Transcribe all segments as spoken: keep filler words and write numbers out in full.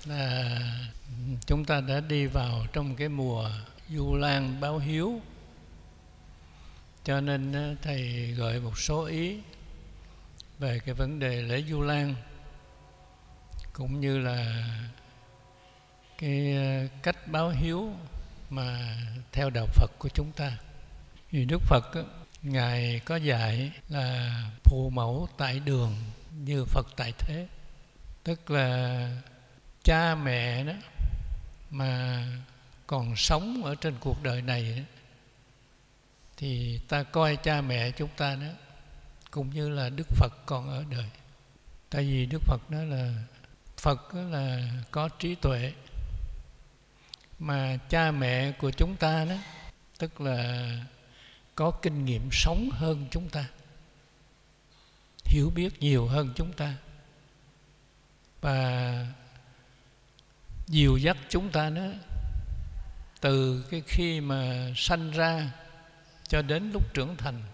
là chúng ta đã đi vào trong cái mùa Vu Lan báo hiếu, cho nên thầy gợi một số ý về cái vấn đề lễ Vu Lan cũng như là cái cách báo hiếu mà theo đạo Phật của chúng ta. Vì Đức Phật Ngài có dạy là phụ mẫu tại đường như Phật tại thế, tức là cha mẹ đó mà còn sống ở trên cuộc đời này đó, thì ta coi cha mẹ chúng ta đó cũng như là Đức Phật còn ở đời. Tại vì Đức Phật nói là Phật là có trí tuệ, mà cha mẹ của chúng ta đó tức là có kinh nghiệm sống hơn chúng ta, hiểu biết nhiều hơn chúng ta, và dìu dắt chúng ta đó từ cái khi mà sanh ra cho đến lúc trưởng thành.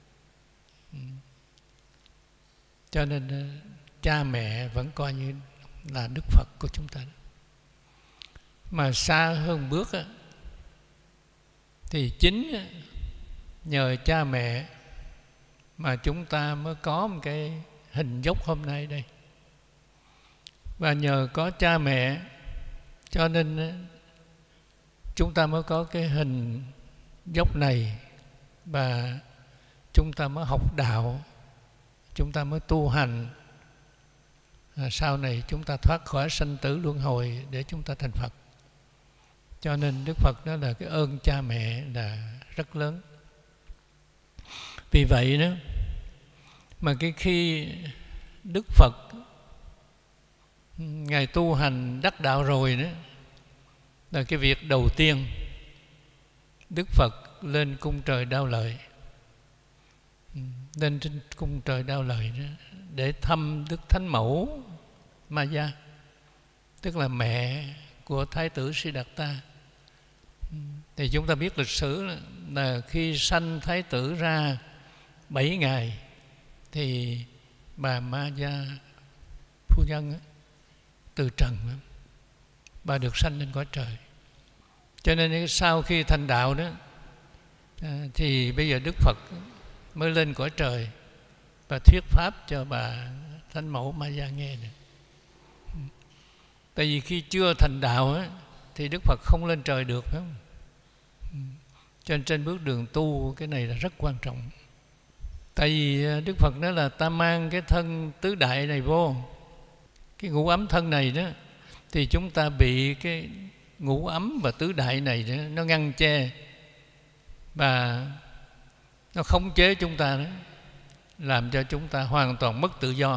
Cho nên cha mẹ vẫn coi như là Đức Phật của chúng ta. Mà xa hơn bước á, thì chính nhờ cha mẹ mà chúng ta mới có một cái hình dốc hôm nay đây. Và nhờ có cha mẹ cho nên chúng ta mới có cái hình dốc này, và chúng ta mới học đạo, chúng ta mới tu hành, à, sau này chúng ta thoát khỏi sanh tử luân hồi để chúng ta thành Phật. Cho nên Đức Phật đó là cái ơn cha mẹ là rất lớn. Vì vậy đó mà cái khi Đức Phật Ngài tu hành đắc đạo rồi đó, là cái việc đầu tiên Đức Phật lên cung trời Đao Lợi, lên trên cung trời Đao Lợi đó, để thăm Đức Thánh Mẫu Ma Gia, tức là mẹ của Thái tử Siddhartha. Thì chúng ta biết lịch sử là khi sanh Thái tử ra bảy ngày thì bà Ma Gia phu nhân ấy, từ trần bà được sanh lên cõi trời. Cho nên sau khi thành đạo đó thì bây giờ Đức Phật mới lên cõi trời và thuyết pháp cho bà Thánh Mẫu Ma Gia nghe được. Tại vì khi chưa thành đạo á, thì Đức Phật không lên trời được, phải không? Cho nên trên bước đường tu cái này là rất quan trọng. Tại vì Đức Phật nói là ta mang cái thân tứ đại này vô, cái ngũ ấm thân này đó, thì chúng ta bị cái ngũ ấm và tứ đại này đó, nó ngăn che và nó khống chế chúng ta đó, làm cho chúng ta hoàn toàn mất tự do.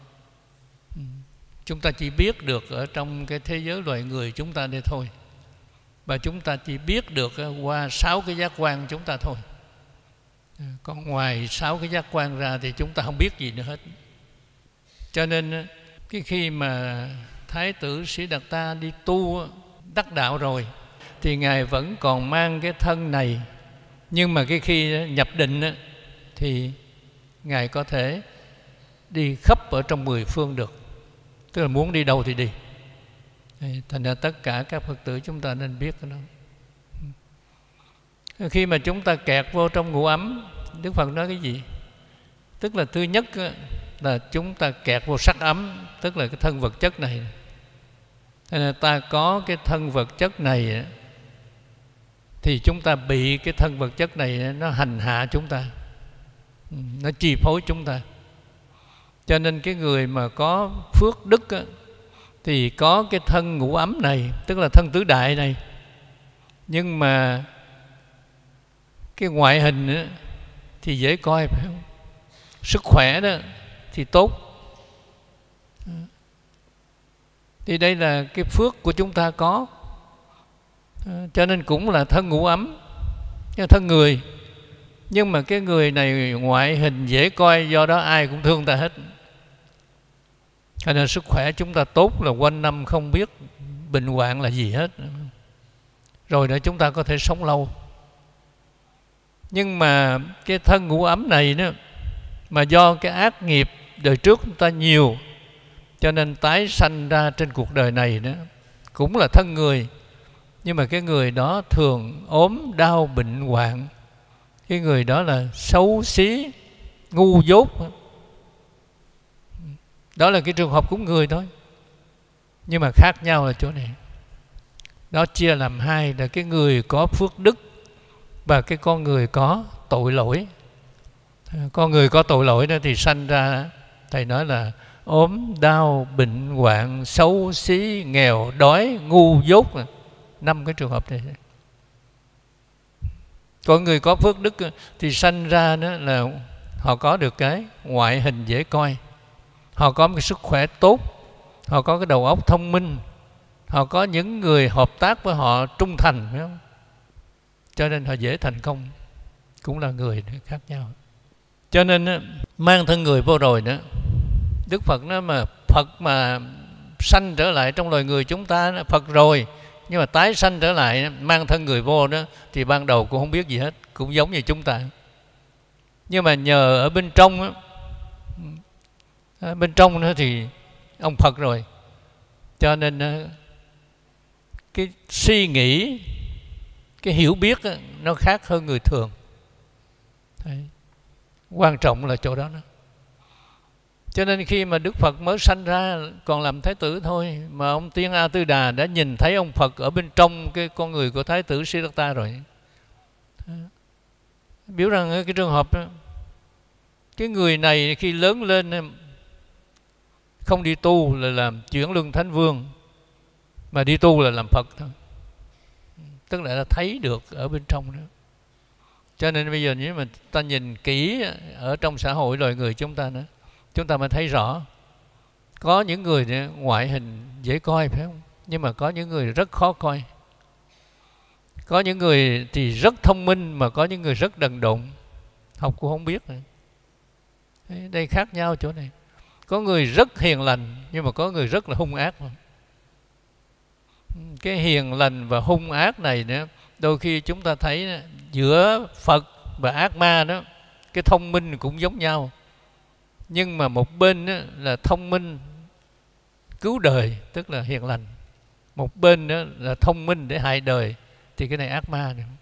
Chúng ta chỉ biết được ở trong cái thế giới loài người chúng ta đây thôi, và chúng ta chỉ biết được qua sáu cái giác quan chúng ta thôi. Còn ngoài sáu cái giác quan ra thì chúng ta không biết gì nữa hết. Cho nên cái khi mà Thái tử Siddhartha đi tu đắc đạo rồi thì Ngài vẫn còn mang cái thân này, nhưng mà cái khi nhập định thì Ngài có thể đi khắp ở trong mười phương được, tức là muốn đi đâu thì đi. Thành ra tất cả các Phật tử chúng ta nên biết cái đó. Khi mà chúng ta kẹt vô trong ngũ ấm, Đức Phật nói cái gì? Tức là thứ nhất là chúng ta kẹt vô sắc ấm, tức là cái thân vật chất này. Thành ra ta có cái thân vật chất này thì chúng ta bị cái thân vật chất này nó hành hạ chúng ta, nó chi phối chúng ta. Cho nên cái người mà có phước đức á, thì có cái thân ngũ ấm này, tức là thân tứ đại này, nhưng mà cái ngoại hình á, thì dễ coi, phải không? Sức khỏe đó thì tốt. Thì đây là cái phước của chúng ta có. Cho nên cũng là thân ngũ ấm, thân người. Nhưng mà cái người này ngoại hình dễ coi, do đó ai cũng thương ta hết. Cho nên sức khỏe chúng ta tốt là quanh năm không biết bệnh hoạn là gì hết. Rồi đó chúng ta có thể sống lâu. Nhưng mà cái thân ngũ ấm này đó, mà do cái ác nghiệp đời trước chúng ta nhiều, Cho nên tái sanh ra trên cuộc đời này đó cũng là thân người, nhưng mà cái người đó thường ốm đau bệnh hoạn, cái người đó là xấu xí, ngu dốt. Đó là cái trường hợp của người thôi. Nhưng mà khác nhau là chỗ này. Đó chia làm hai, là cái người có phước đức và cái con người có tội lỗi. Con người có tội lỗi đó thì sanh ra, thầy nói là ốm đau bệnh hoạn, xấu xí, nghèo đói, ngu dốt, năm cái trường hợp này. Còn người có phước đức thì sanh ra đó là họ có được cái ngoại hình dễ coi, họ có một cái sức khỏe tốt, họ có cái đầu óc thông minh, họ có những người hợp tác với họ trung thành, phải không? Cho nên họ dễ thành công. Cũng là người khác nhau. Cho nên mang thân người vô rồi đó, Đức Phật nói mà Phật mà sanh trở lại trong loài người chúng ta, Phật rồi, nhưng mà tái sanh trở lại mang thân người vô đó, thì ban đầu cũng không biết gì hết, cũng giống như chúng ta. Nhưng mà nhờ ở bên trong đó, ở bên trong đó thì ông Phật rồi, cho nên cái suy nghĩ, cái hiểu biết đó, nó khác hơn người thường. Đấy. Quan trọng là chỗ đó đó. Cho nên khi mà Đức Phật mới sanh ra còn làm Thái tử thôi, mà ông Tiên A Tư Đà đã nhìn thấy ông Phật ở bên trong cái con người của Thái tử Siddhartha rồi. Biểu rằng cái trường hợp đó, cái người này khi lớn lên không đi tu là làm chuyển luân thánh vương, mà đi tu là làm Phật thôi. Tức là đã thấy được ở bên trong đó. Cho nên bây giờ nếu mà ta nhìn kỹ ở trong xã hội loài người chúng ta nữa, chúng ta mới thấy rõ. Có những người ngoại hình dễ coi, phải không? Nhưng mà có những người rất khó coi. Có những người thì rất thông minh, mà có những người rất đần độn, học cũng không biết. Đây khác nhau chỗ này. Có người rất hiền lành, nhưng mà có người rất là hung ác. Cái hiền lành và hung ác này nữa, đôi khi chúng ta thấy giữa Phật và ác ma đó, cái thông minh cũng giống nhau. Nhưng mà một bên đó là thông minh cứu đời, tức là hiền lành. Một bên đó là thông minh để hại đời, thì cái này ác ma nữa.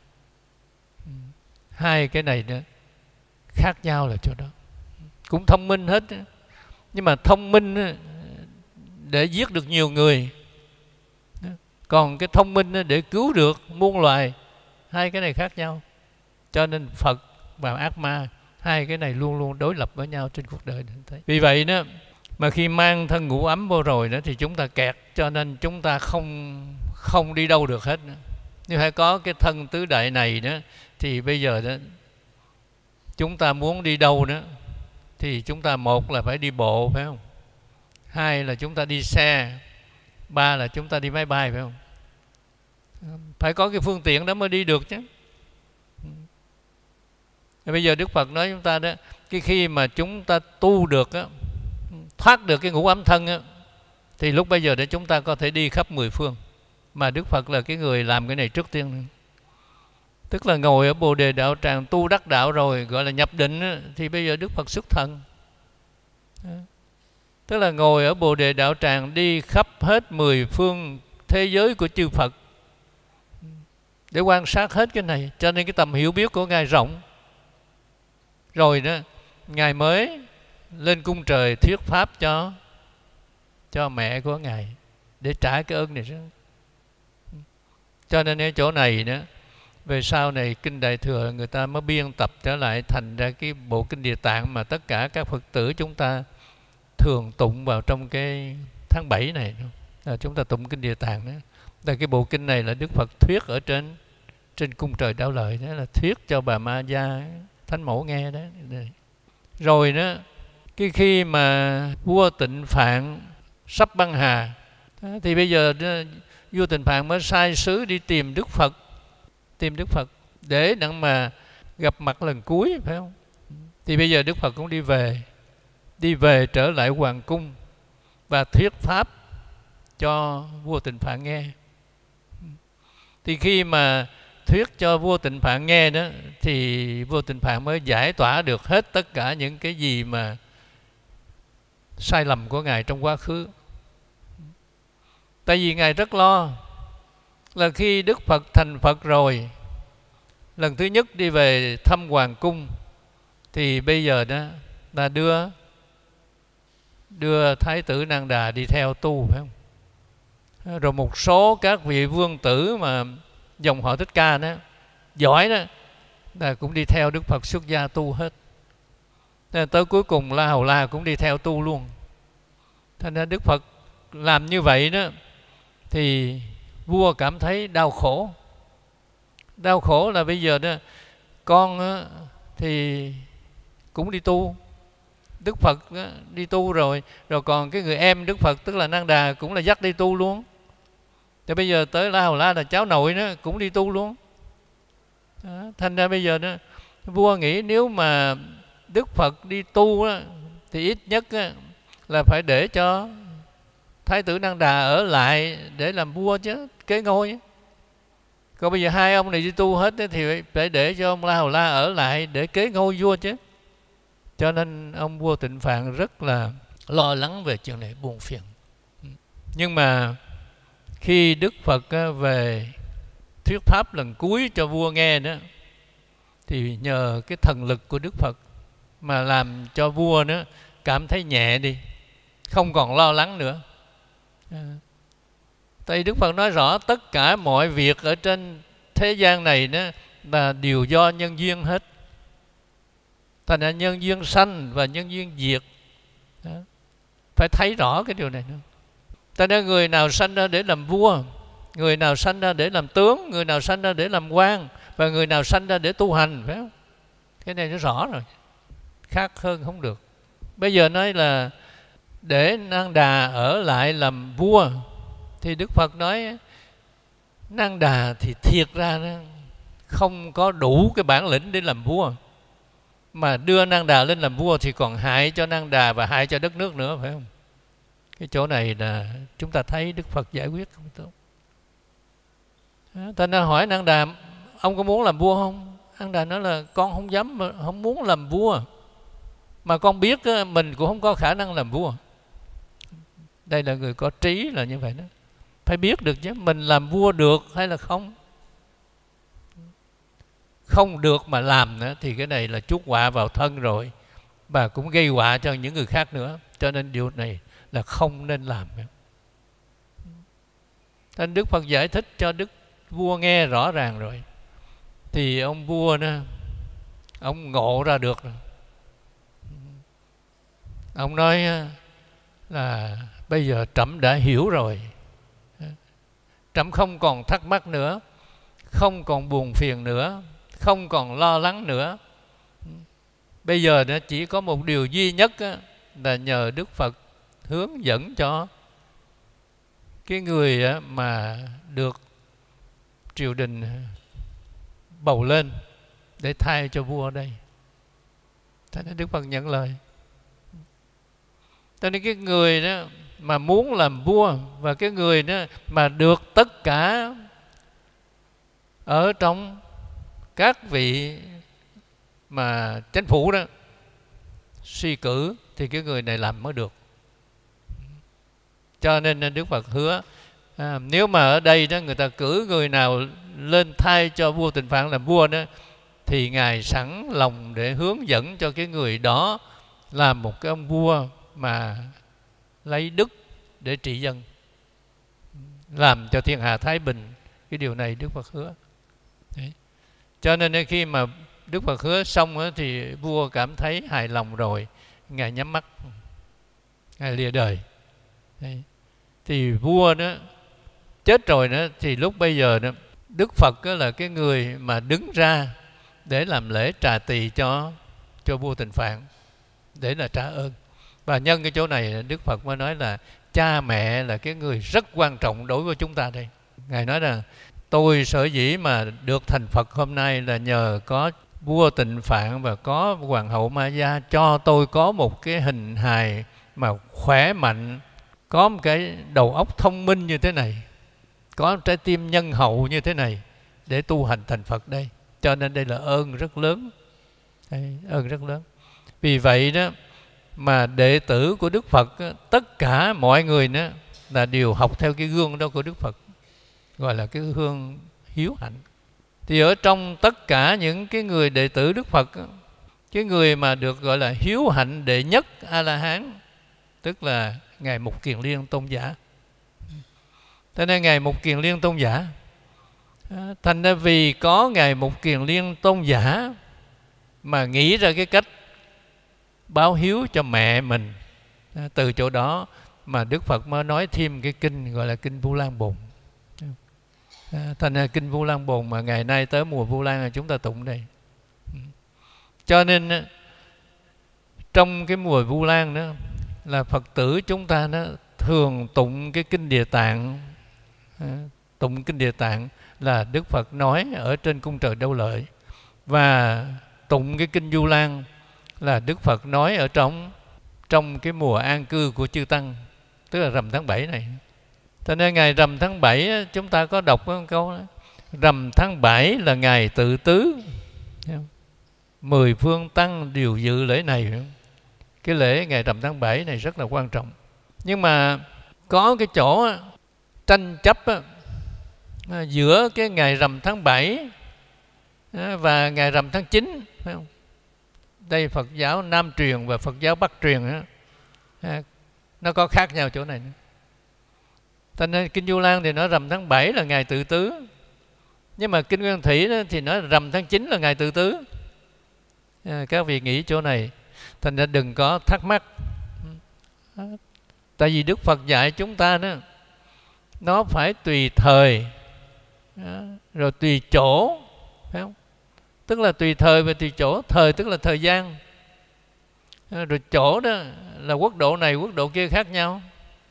Hai cái này nữa khác nhau là chỗ đó. Cũng thông minh hết, nhưng mà thông minh để giết được nhiều người, còn cái thông minh để cứu được muôn loài. Hai cái này khác nhau. Cho nên Phật và ác ma, hai cái này luôn luôn đối lập với nhau trên cuộc đời. Vì vậy đó, mà khi mang thân ngũ ấm vô rồi đó thì chúng ta kẹt, cho nên chúng ta không không đi đâu được hết nữa. Nếu phải có cái thân tứ đại này đó, thì bây giờ đó chúng ta muốn đi đâu đó thì chúng ta một là phải đi bộ, phải không? Hai là chúng ta đi xe, ba là chúng ta đi máy bay, phải không? Phải có cái phương tiện đó mới đi được chứ. Bây giờ Đức Phật nói chúng ta đó, cái khi mà chúng ta tu được á, thoát được cái ngũ ấm thân á, thì lúc bây giờ để chúng ta có thể đi khắp mười phương. Mà Đức Phật là cái người làm cái này trước tiên. Tức là ngồi ở Bồ Đề Đạo Tràng tu đắc đạo rồi, gọi là nhập định á, thì bây giờ Đức Phật xuất thần. Tức là ngồi ở Bồ Đề Đạo Tràng đi khắp hết mười phương thế giới của chư Phật để quan sát hết cái này. Cho nên cái tầm hiểu biết của Ngài rộng. Rồi đó, Ngài mới lên cung trời thuyết pháp cho cho mẹ của Ngài để trả cái ơn này. Cho nên ở chỗ này đó, về sau này Kinh Đại Thừa người ta mới biên tập trở lại thành ra cái bộ Kinh Địa Tạng mà tất cả các Phật tử chúng ta thường tụng vào trong cái tháng bảy này. À, chúng ta tụng Kinh Địa Tạng đó. Là cái bộ kinh này là Đức Phật thuyết ở trên trên cung trời Đao Lợi, đó là thuyết cho bà Ma Gia Thánh Mẫu nghe đó. Rồi đó, cái khi mà vua Tịnh Phạn sắp băng hà đó, thì bây giờ đó, vua Tịnh Phạn mới sai sứ đi tìm Đức Phật, tìm Đức Phật để đặng mà gặp mặt lần cuối, phải không? Thì bây giờ Đức Phật cũng đi về, đi về trở lại hoàng cung và thuyết pháp cho vua Tịnh Phạn nghe. Thì khi mà thuyết cho vua Tịnh Phạn nghe đó, thì vua Tịnh Phạn mới giải tỏa được hết tất cả những cái gì mà sai lầm của Ngài trong quá khứ. Tại vì Ngài rất lo là khi Đức Phật thành Phật rồi, lần thứ nhất đi về thăm hoàng cung, thì bây giờ đó là đưa đưa Thái tử Nang Đà đi theo tu, phải không? Rồi một số các vị vương tử mà dòng họ Thích Ca đó giỏi đó là cũng đi theo Đức Phật xuất gia tu hết. Nên tới cuối cùng La Hầu La cũng đi theo tu luôn. Thành ra Đức Phật làm như vậy đó thì vua cảm thấy đau khổ. Đau khổ là bây giờ đó con á, thì cũng đi tu, Đức Phật á, đi tu rồi, rồi còn cái người em Đức Phật tức là Nang Đà cũng là dắt đi tu luôn. Thì bây giờ tới La Hầu La là cháu nội đó cũng đi tu luôn. Đó, thành ra bây giờ đó vua nghĩ nếu mà Đức Phật đi tu á, thì ít nhất á, là phải để cho Thái tử Nang Đà ở lại để làm vua chứ, kế ngôi. Còn bây giờ hai ông này đi tu hết ấy, thì phải để cho ông La Hầu La ở lại để kế ngôi vua chứ. Cho nên ông vua Tịnh Phạn rất là lo lắng về chuyện này, buồn phiền. Nhưng mà khi Đức Phật về thuyết pháp lần cuối cho vua nghe đó, thì nhờ cái thần lực của Đức Phật mà làm cho vua đó cảm thấy nhẹ đi, không còn lo lắng nữa. Tại Đức Phật nói rõ tất cả mọi việc ở trên thế gian này đó là đều do nhân duyên hết. Thành ra nhân duyên sanh và nhân duyên diệt. Đó. Phải thấy rõ cái điều này nữa. Thành ra người nào sanh ra để làm vua, người nào sanh ra để làm tướng, người nào sanh ra để làm quan, và người nào sanh ra để tu hành, phải không? Cái này nó rõ rồi, khác hơn không được. Bây giờ nói là để Nang Đà ở lại làm vua, thì Đức Phật nói Nang Đà thì thiệt ra nó không có đủ cái bản lĩnh để làm vua, mà đưa Nang Đà lên làm vua thì còn hại cho Nang Đà và hại cho đất nước nữa, phải không? Cái chỗ này là chúng ta thấy Đức Phật giải quyết không tốt. Ta nên hỏi Nang Đà, ông có muốn làm vua không? Nang Đà nói là con không dám, không muốn làm vua, mà con biết mình cũng không có khả năng làm vua. Đây là người có trí là như vậy đó. Phải biết được chứ mình làm vua được hay là không. Không được mà làm nữa thì cái này là chuốc họa vào thân rồi, và cũng gây họa cho những người khác nữa. Cho nên điều này là không nên làm. Nên Đức Phật giải thích cho Đức vua nghe rõ ràng rồi, thì ông vua đó, ông ngộ ra được. Ông nói là bây giờ trẫm đã hiểu rồi, trẫm không còn thắc mắc nữa, không còn buồn phiền nữa, không còn lo lắng nữa. Bây giờ nó chỉ có một điều duy nhất là nhờ Đức Phật hướng dẫn cho cái người mà được triều đình bầu lên để thay cho vua ở đây. Thế nên Đức Phật nhận lời. Cho nên cái người đó mà muốn làm vua, và cái người đó mà được tất cả ở trong các vị mà chính phủ đó suy cử, thì cái người này làm mới được. Cho nên Đức Phật hứa à, nếu mà ở đây đó người ta cử người nào lên thay cho vua Tịnh Phạn làm vua đó, thì Ngài sẵn lòng để hướng dẫn cho cái người đó làm một cái ông vua mà lấy đức để trị dân, làm cho thiên hạ thái bình. Cái điều này Đức Phật hứa. Đấy. Cho nên khi mà Đức Phật hứa xong đó, thì vua cảm thấy hài lòng rồi, Ngài nhắm mắt, Ngài lìa đời. Đấy. Thì vua đó chết rồi đó, thì lúc bây giờ đó, Đức Phật đó là cái người mà đứng ra để làm lễ trà tỳ cho cho vua Tịnh Phạn, để là trả ơn. Và nhân cái chỗ này Đức Phật mới nói là cha mẹ là cái người rất quan trọng đối với chúng ta đây. Ngài nói là tôi sở dĩ mà được thành Phật hôm nay là nhờ có vua Tịnh Phạn và có hoàng hậu Ma Gia cho tôi có một cái hình hài mà khỏe mạnh, có một cái đầu óc thông minh như thế này, có một trái tim nhân hậu như thế này để tu hành thành Phật đây. Cho nên đây là ơn rất lớn. Đây, ơn rất lớn. Vì vậy đó mà đệ tử của Đức Phật, tất cả mọi người đó là đều học theo cái gương đó của Đức Phật, gọi là cái gương hiếu hạnh. Thì ở trong tất cả những cái người đệ tử Đức Phật, cái người mà được gọi là hiếu hạnh đệ nhất A-la-hán, tức là Ngài Mục Kiền Liên Tôn giả. Thế nên Ngài Mục Kiền Liên Tôn giả, thành ra vì có Ngài Mục Kiền Liên Tôn giả mà nghĩ ra cái cách báo hiếu cho mẹ mình. Từ chỗ đó mà Đức Phật mới nói thêm cái kinh gọi là kinh Vu Lan Bồn. Thành ra kinh Vu Lan Bồn mà ngày nay tới mùa Vu Lan là chúng ta tụng đây. Cho nên trong cái mùa Vu Lan đó là Phật tử chúng ta đó thường tụng cái kinh Địa Tạng. Tụng kinh Địa Tạng là Đức Phật nói ở trên cung trời Đâu Lợi, và tụng cái kinh Vu Lan là Đức Phật nói ở trong trong cái mùa an cư của chư tăng, tức là rằm tháng bảy này. Cho nên ngày rằm tháng bảy chúng ta có đọc một câu đó, rằm tháng bảy là ngày tự tứ, mười phương tăng đều dự lễ này. Cái lễ ngày rằm tháng bảy này rất là quan trọng. Nhưng mà có cái chỗ tranh chấp giữa cái ngày rằm tháng bảy và ngày rằm tháng chín, phải không? Đây Phật giáo Nam truyền và Phật giáo Bắc truyền đó, nó có khác nhau chỗ này nữa. Cho nên kinh Vu Lan thì nói rằm tháng bảy là ngày tự tứ, nhưng mà kinh Nguyên Thủy đó thì nói rằm tháng chín là ngày tự tứ. Các vị nghĩ chỗ này, thành ra đừng có thắc mắc. Tại vì Đức Phật dạy chúng ta đó, nó phải tùy thời rồi tùy chỗ, phải không? Tức là tùy thời và tùy chỗ. Thời tức là thời gian, rồi chỗ đó là quốc độ này quốc độ kia khác nhau.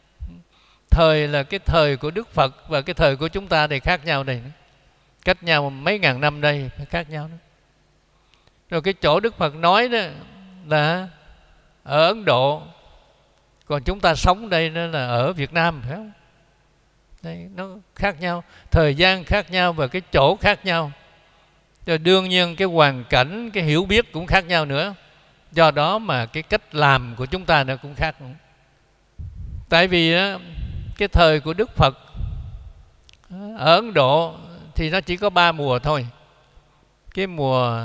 Thời là cái thời của Đức Phật và cái thời của chúng ta thì khác nhau đây, cách nhau mấy ngàn năm đây phải khác nhau đó. Rồi cái chỗ Đức Phật nói đó là ở Ấn Độ, còn chúng ta sống đây đó là ở Việt Nam, phải không? Đây, nó khác nhau, thời gian khác nhau và cái chỗ khác nhau. Rồi đương nhiên cái hoàn cảnh, cái hiểu biết cũng khác nhau nữa. Do đó mà cái cách làm của chúng ta nó cũng khác. Tại vì đó, cái thời của Đức Phật ở Ấn Độ thì nó chỉ có ba mùa thôi. Cái mùa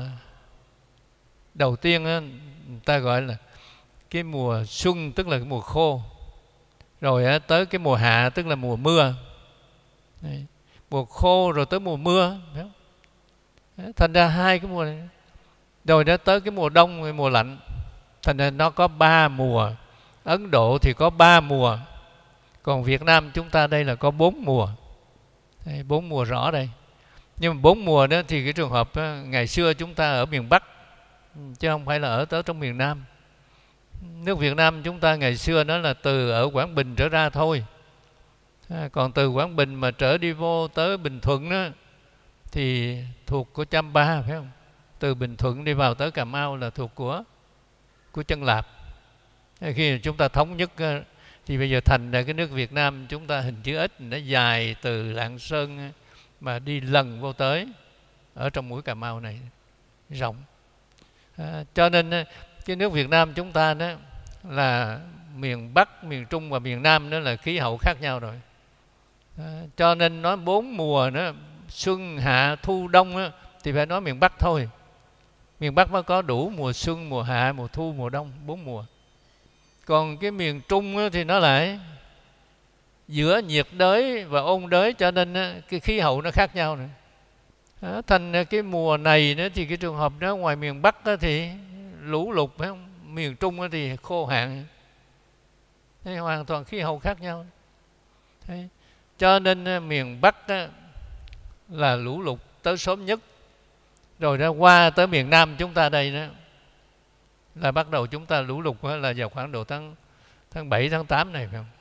đầu tiên đó, người ta gọi là cái mùa xuân, tức là cái mùa khô. Rồi đó, tới cái mùa hạ, tức là mùa mưa. Đấy, mùa khô rồi tới mùa mưa. Đấy. Thành ra hai cái mùa này. Rồi đó tới cái mùa đông, mùa lạnh. Thành ra nó có ba mùa. Ấn Độ thì có ba mùa, còn Việt Nam chúng ta đây là có bốn mùa. Đây, bốn mùa rõ đây. Nhưng mà bốn mùa đó thì cái trường hợp đó, ngày xưa chúng ta ở miền Bắc, chứ không phải là ở tới trong miền Nam. Nước Việt Nam chúng ta ngày xưa nó là từ ở Quảng Bình trở ra thôi. À, còn từ Quảng Bình mà trở đi vô tới Bình Thuận đó, thì thuộc của Chăm Ba, phải không? Từ Bình Thuận đi vào tới Cà Mau là thuộc của của Chân Lạp. Khi chúng ta thống nhất thì bây giờ thành ra cái nước Việt Nam chúng ta hình chữ X, nó dài từ Lạng Sơn mà đi lần vô tới ở trong mũi Cà Mau này, rộng. À, cho nên cái nước Việt Nam chúng ta đó là miền Bắc, miền Trung và miền Nam đó là khí hậu khác nhau rồi. À, cho nên nói bốn mùa nữa, xuân, hạ, thu, đông đó, thì phải nói miền Bắc thôi. Miền Bắc mới có đủ mùa xuân, mùa hạ, mùa thu, mùa đông, bốn mùa. Còn cái miền Trung đó, thì nó lại giữa nhiệt đới và ôn đới, cho nên đó, cái khí hậu nó khác nhau nữa. À, thành cái mùa này nữa thì cái trường hợp đó ngoài miền Bắc đó thì lũ lụt, phải không? Miền Trung đó thì khô hạn. Thế hoàn toàn khí hậu khác nhau. Thế, cho nên miền Bắc đó là lũ lụt tới sớm nhất. Rồi ra qua tới miền Nam chúng ta đây đó là bắt đầu chúng ta lũ lụt là vào khoảng độ tháng tháng bảy, tháng tám này, phải không?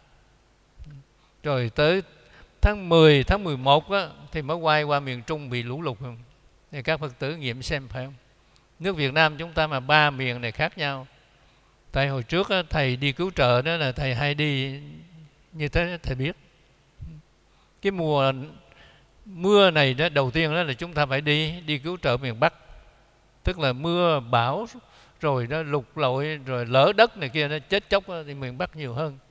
Rồi tới tháng mười, tháng mười một á, thì mới quay qua miền Trung bị lũ lụt, không? Thì các Phật tử nghiệm xem, phải không? Nước Việt Nam chúng ta mà ba miền này khác nhau. Tại hồi trước á, thầy đi cứu trợ đó là thầy hay đi như thế, thầy biết. Cái mùa mưa này đó, đầu tiên đó là chúng ta phải đi đi cứu trợ miền Bắc. Tức là mưa, bão, rồi nó lụt lội, rồi lở đất này kia, nó chết chóc đó, thì miền Bắc nhiều hơn.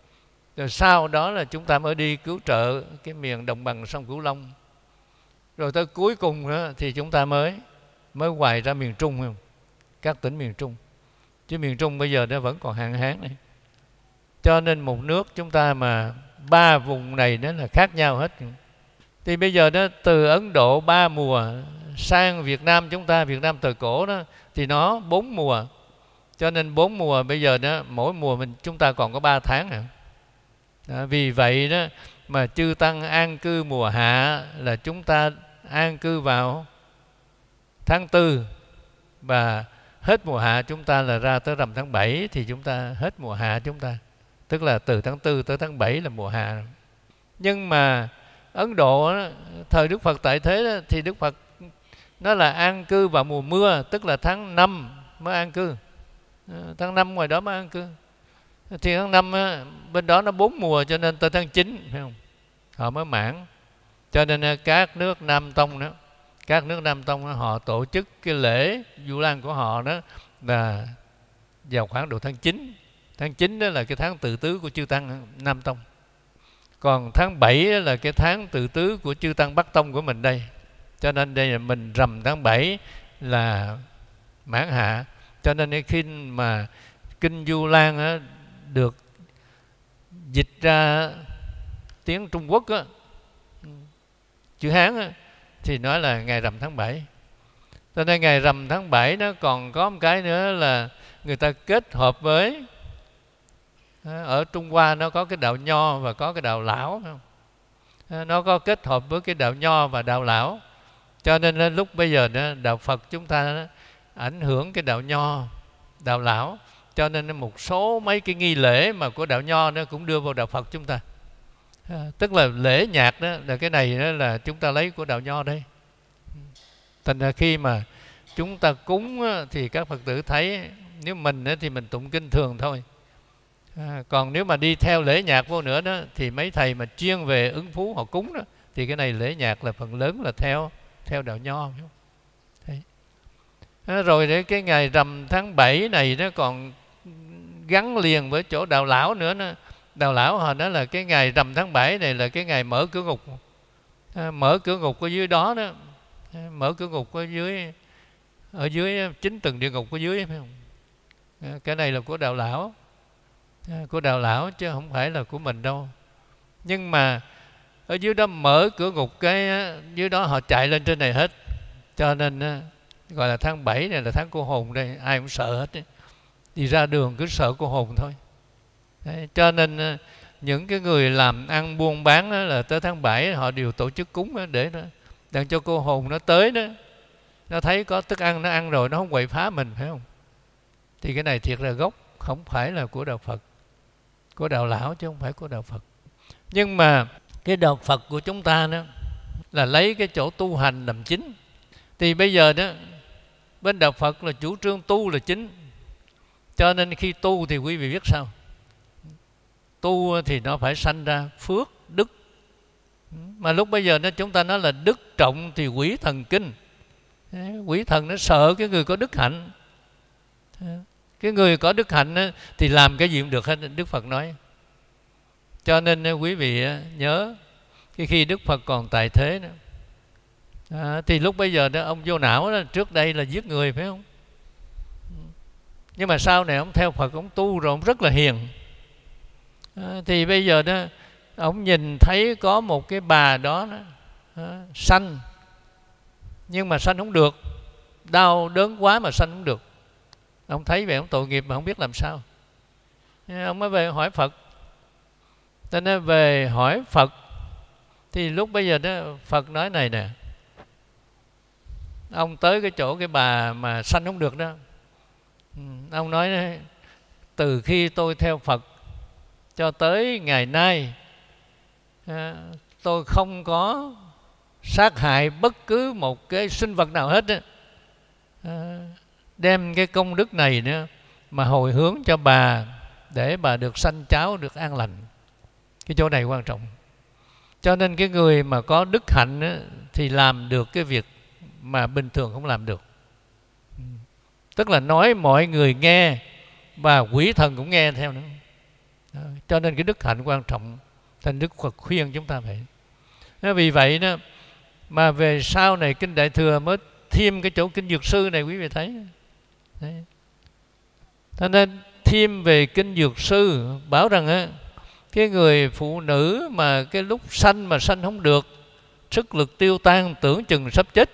Rồi sau đó là chúng ta mới đi cứu trợ cái miền đồng bằng sông Cửu Long. Rồi tới cuối cùng đó, thì chúng ta mới mới hoài ra miền Trung, không? Các tỉnh miền Trung. Chứ miền Trung bây giờ nó vẫn còn hạn hán này. Cho nên một nước chúng ta mà ba vùng này nó là khác nhau hết. Thì bây giờ đó, từ Ấn Độ ba mùa sang Việt Nam chúng ta, Việt Nam thời cổ đó, thì nó bốn mùa. Cho nên bốn mùa bây giờ đó, mỗi mùa mình chúng ta còn có ba tháng à. Đó, vì vậy đó mà chư tăng an cư mùa hạ là chúng ta an cư vào tháng tư, và hết mùa hạ chúng ta là ra tới rằm tháng bảy thì chúng ta hết mùa hạ chúng ta. Tức là từ tháng tư tới tháng bảy là mùa hạ. Nhưng mà Ấn Độ đó, thời Đức Phật tại thế đó, thì Đức Phật nó là an cư vào mùa mưa, tức là tháng năm mới an cư. Tháng năm ngoài đó mới an cư. Thì tháng năm á, bên đó nó bốn mùa, cho nên tới tháng chín phải không? Họ mới mãn. Cho nên các nước Nam Tông đó, các nước Nam Tông đó, họ tổ chức cái lễ Vu Lan của họ đó là vào khoảng độ tháng chín. Tháng chín đó là cái tháng tự tứ của chư tăng Nam Tông. Còn tháng bảy là cái tháng tự tứ của chư tăng Bắc Tông của mình đây. Cho nên đây là mình rằm tháng bảy là mãn hạ. Cho nên khi mà kinh Vu Lan á, được dịch ra tiếng Trung Quốc á, chữ Hán á, thì nói là ngày rằm tháng bảy. Cho nên ngày rằm tháng bảy nó còn có một cái nữa là người ta kết hợp với, ở Trung Hoa nó có cái đạo Nho và có cái đạo Lão, không? Nó có kết hợp với cái đạo Nho và đạo Lão. Cho nên lúc bây giờ đó, đạo Phật chúng ta đó, ảnh hưởng cái đạo Nho, đạo Lão. Cho nên một số mấy cái nghi lễ mà của đạo Nho nó cũng đưa vào đạo Phật chúng ta. À, tức là lễ nhạc đó, là cái này đó là chúng ta lấy của đạo Nho đây. Thành ra khi mà chúng ta cúng á, thì các Phật tử thấy nếu mình á, thì mình tụng kinh thường thôi. À, còn nếu mà đi theo lễ nhạc vô nữa đó, thì mấy thầy mà chuyên về ứng phú họ cúng đó, thì cái này lễ nhạc là phần lớn là theo theo đạo Nho. À, rồi để cái ngày rằm tháng bảy này nó còn gắn liền với chỗ đạo Lão nữa. Đó. Đạo Lão họ nói là cái ngày rằm tháng bảy này là cái ngày mở cửa ngục. À, mở cửa ngục ở dưới đó đó. À, mở cửa ngục ở dưới, ở dưới chín tầng địa ngục ở dưới, phải không? À, cái này là của đạo Lão. À, của đạo Lão chứ không phải là của mình đâu. Nhưng mà ở dưới đó mở cửa ngục, cái dưới đó họ chạy lên trên này hết. Cho nên gọi là tháng bảy này là tháng cô hồn đây, ai cũng sợ hết ấy. Đi ra đường cứ sợ cô hồn thôi. Đấy, cho nên những cái người làm ăn buôn bán đó, là tới tháng bảy họ đều tổ chức cúng đó, để nó để cho cô hồn nó tới đó, nó thấy có thức ăn nó ăn rồi nó không quậy phá mình, phải không? Thì cái này thiệt là gốc không phải là của đạo Phật, của đạo Lão chứ không phải của đạo Phật. Nhưng mà cái đạo Phật của chúng ta đó là lấy cái chỗ tu hành làm chính. Thì bây giờ đó bên đạo Phật là chủ trương tu là chính. Cho nên khi tu thì quý vị biết sao? Tu thì nó phải sanh ra phước, đức. Mà lúc bây giờ đó chúng ta nói là đức trọng thì quỷ thần kinh. Quỷ thần nó sợ cái người có đức hạnh. Cái người có đức hạnh thì làm cái gì cũng được hết, Đức Phật nói. Cho nên quý vị nhớ cái khi Đức Phật còn tại thế đó, à, thì lúc bây giờ đó ông vô não đó, trước đây là giết người, phải không? Nhưng mà sau này ông theo Phật, ông tu rồi, ông rất là hiền. À, thì bây giờ đó ông nhìn thấy có một cái bà đó, đó à, sanh, nhưng mà sanh không được, đau đớn quá mà sanh không được. Ông thấy vậy ông tội nghiệp mà không biết làm sao. Ông mới về hỏi Phật. Cho nên về hỏi Phật thì lúc bây giờ đó Phật nói này nè, ông tới cái chỗ cái bà mà sanh không được đó, ông nói từ khi tôi theo Phật cho tới ngày nay, tôi không có sát hại bất cứ một cái sinh vật nào hết đó. Đem cái công đức này nữa mà hồi hướng cho bà, để bà được sanh cháu, được an lành. Cái chỗ này quan trọng. Cho nên cái người mà có đức hạnh đó, thì làm được cái việc mà bình thường không làm được. Tức là nói mọi người nghe và quỷ thần cũng nghe theo nữa. Đó. Cho nên cái đức hạnh quan trọng, thành Đức Phật khuyên chúng ta vậy. Đó, vì vậy đó mà về sau này Kinh Đại Thừa mới thêm cái chỗ Kinh Dược Sư này, quý vị thấy. Đấy. Cho nên thêm về Kinh Dược Sư bảo rằng á, cái người phụ nữ mà cái lúc sanh mà sanh không được, sức lực tiêu tan, tưởng chừng sắp chết,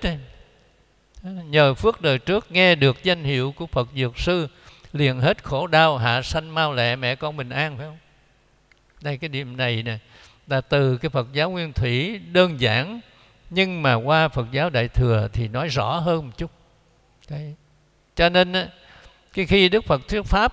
nhờ phước đời trước nghe được danh hiệu của Phật Dược Sư, liền hết khổ đau, hạ sanh mau lẹ, mẹ con bình an, phải không? Đây, cái điểm này nè là từ cái Phật giáo Nguyên Thủy đơn giản, nhưng mà qua Phật giáo Đại Thừa thì nói rõ hơn một chút. Đấy. Cho nên cái khi Đức Phật thuyết pháp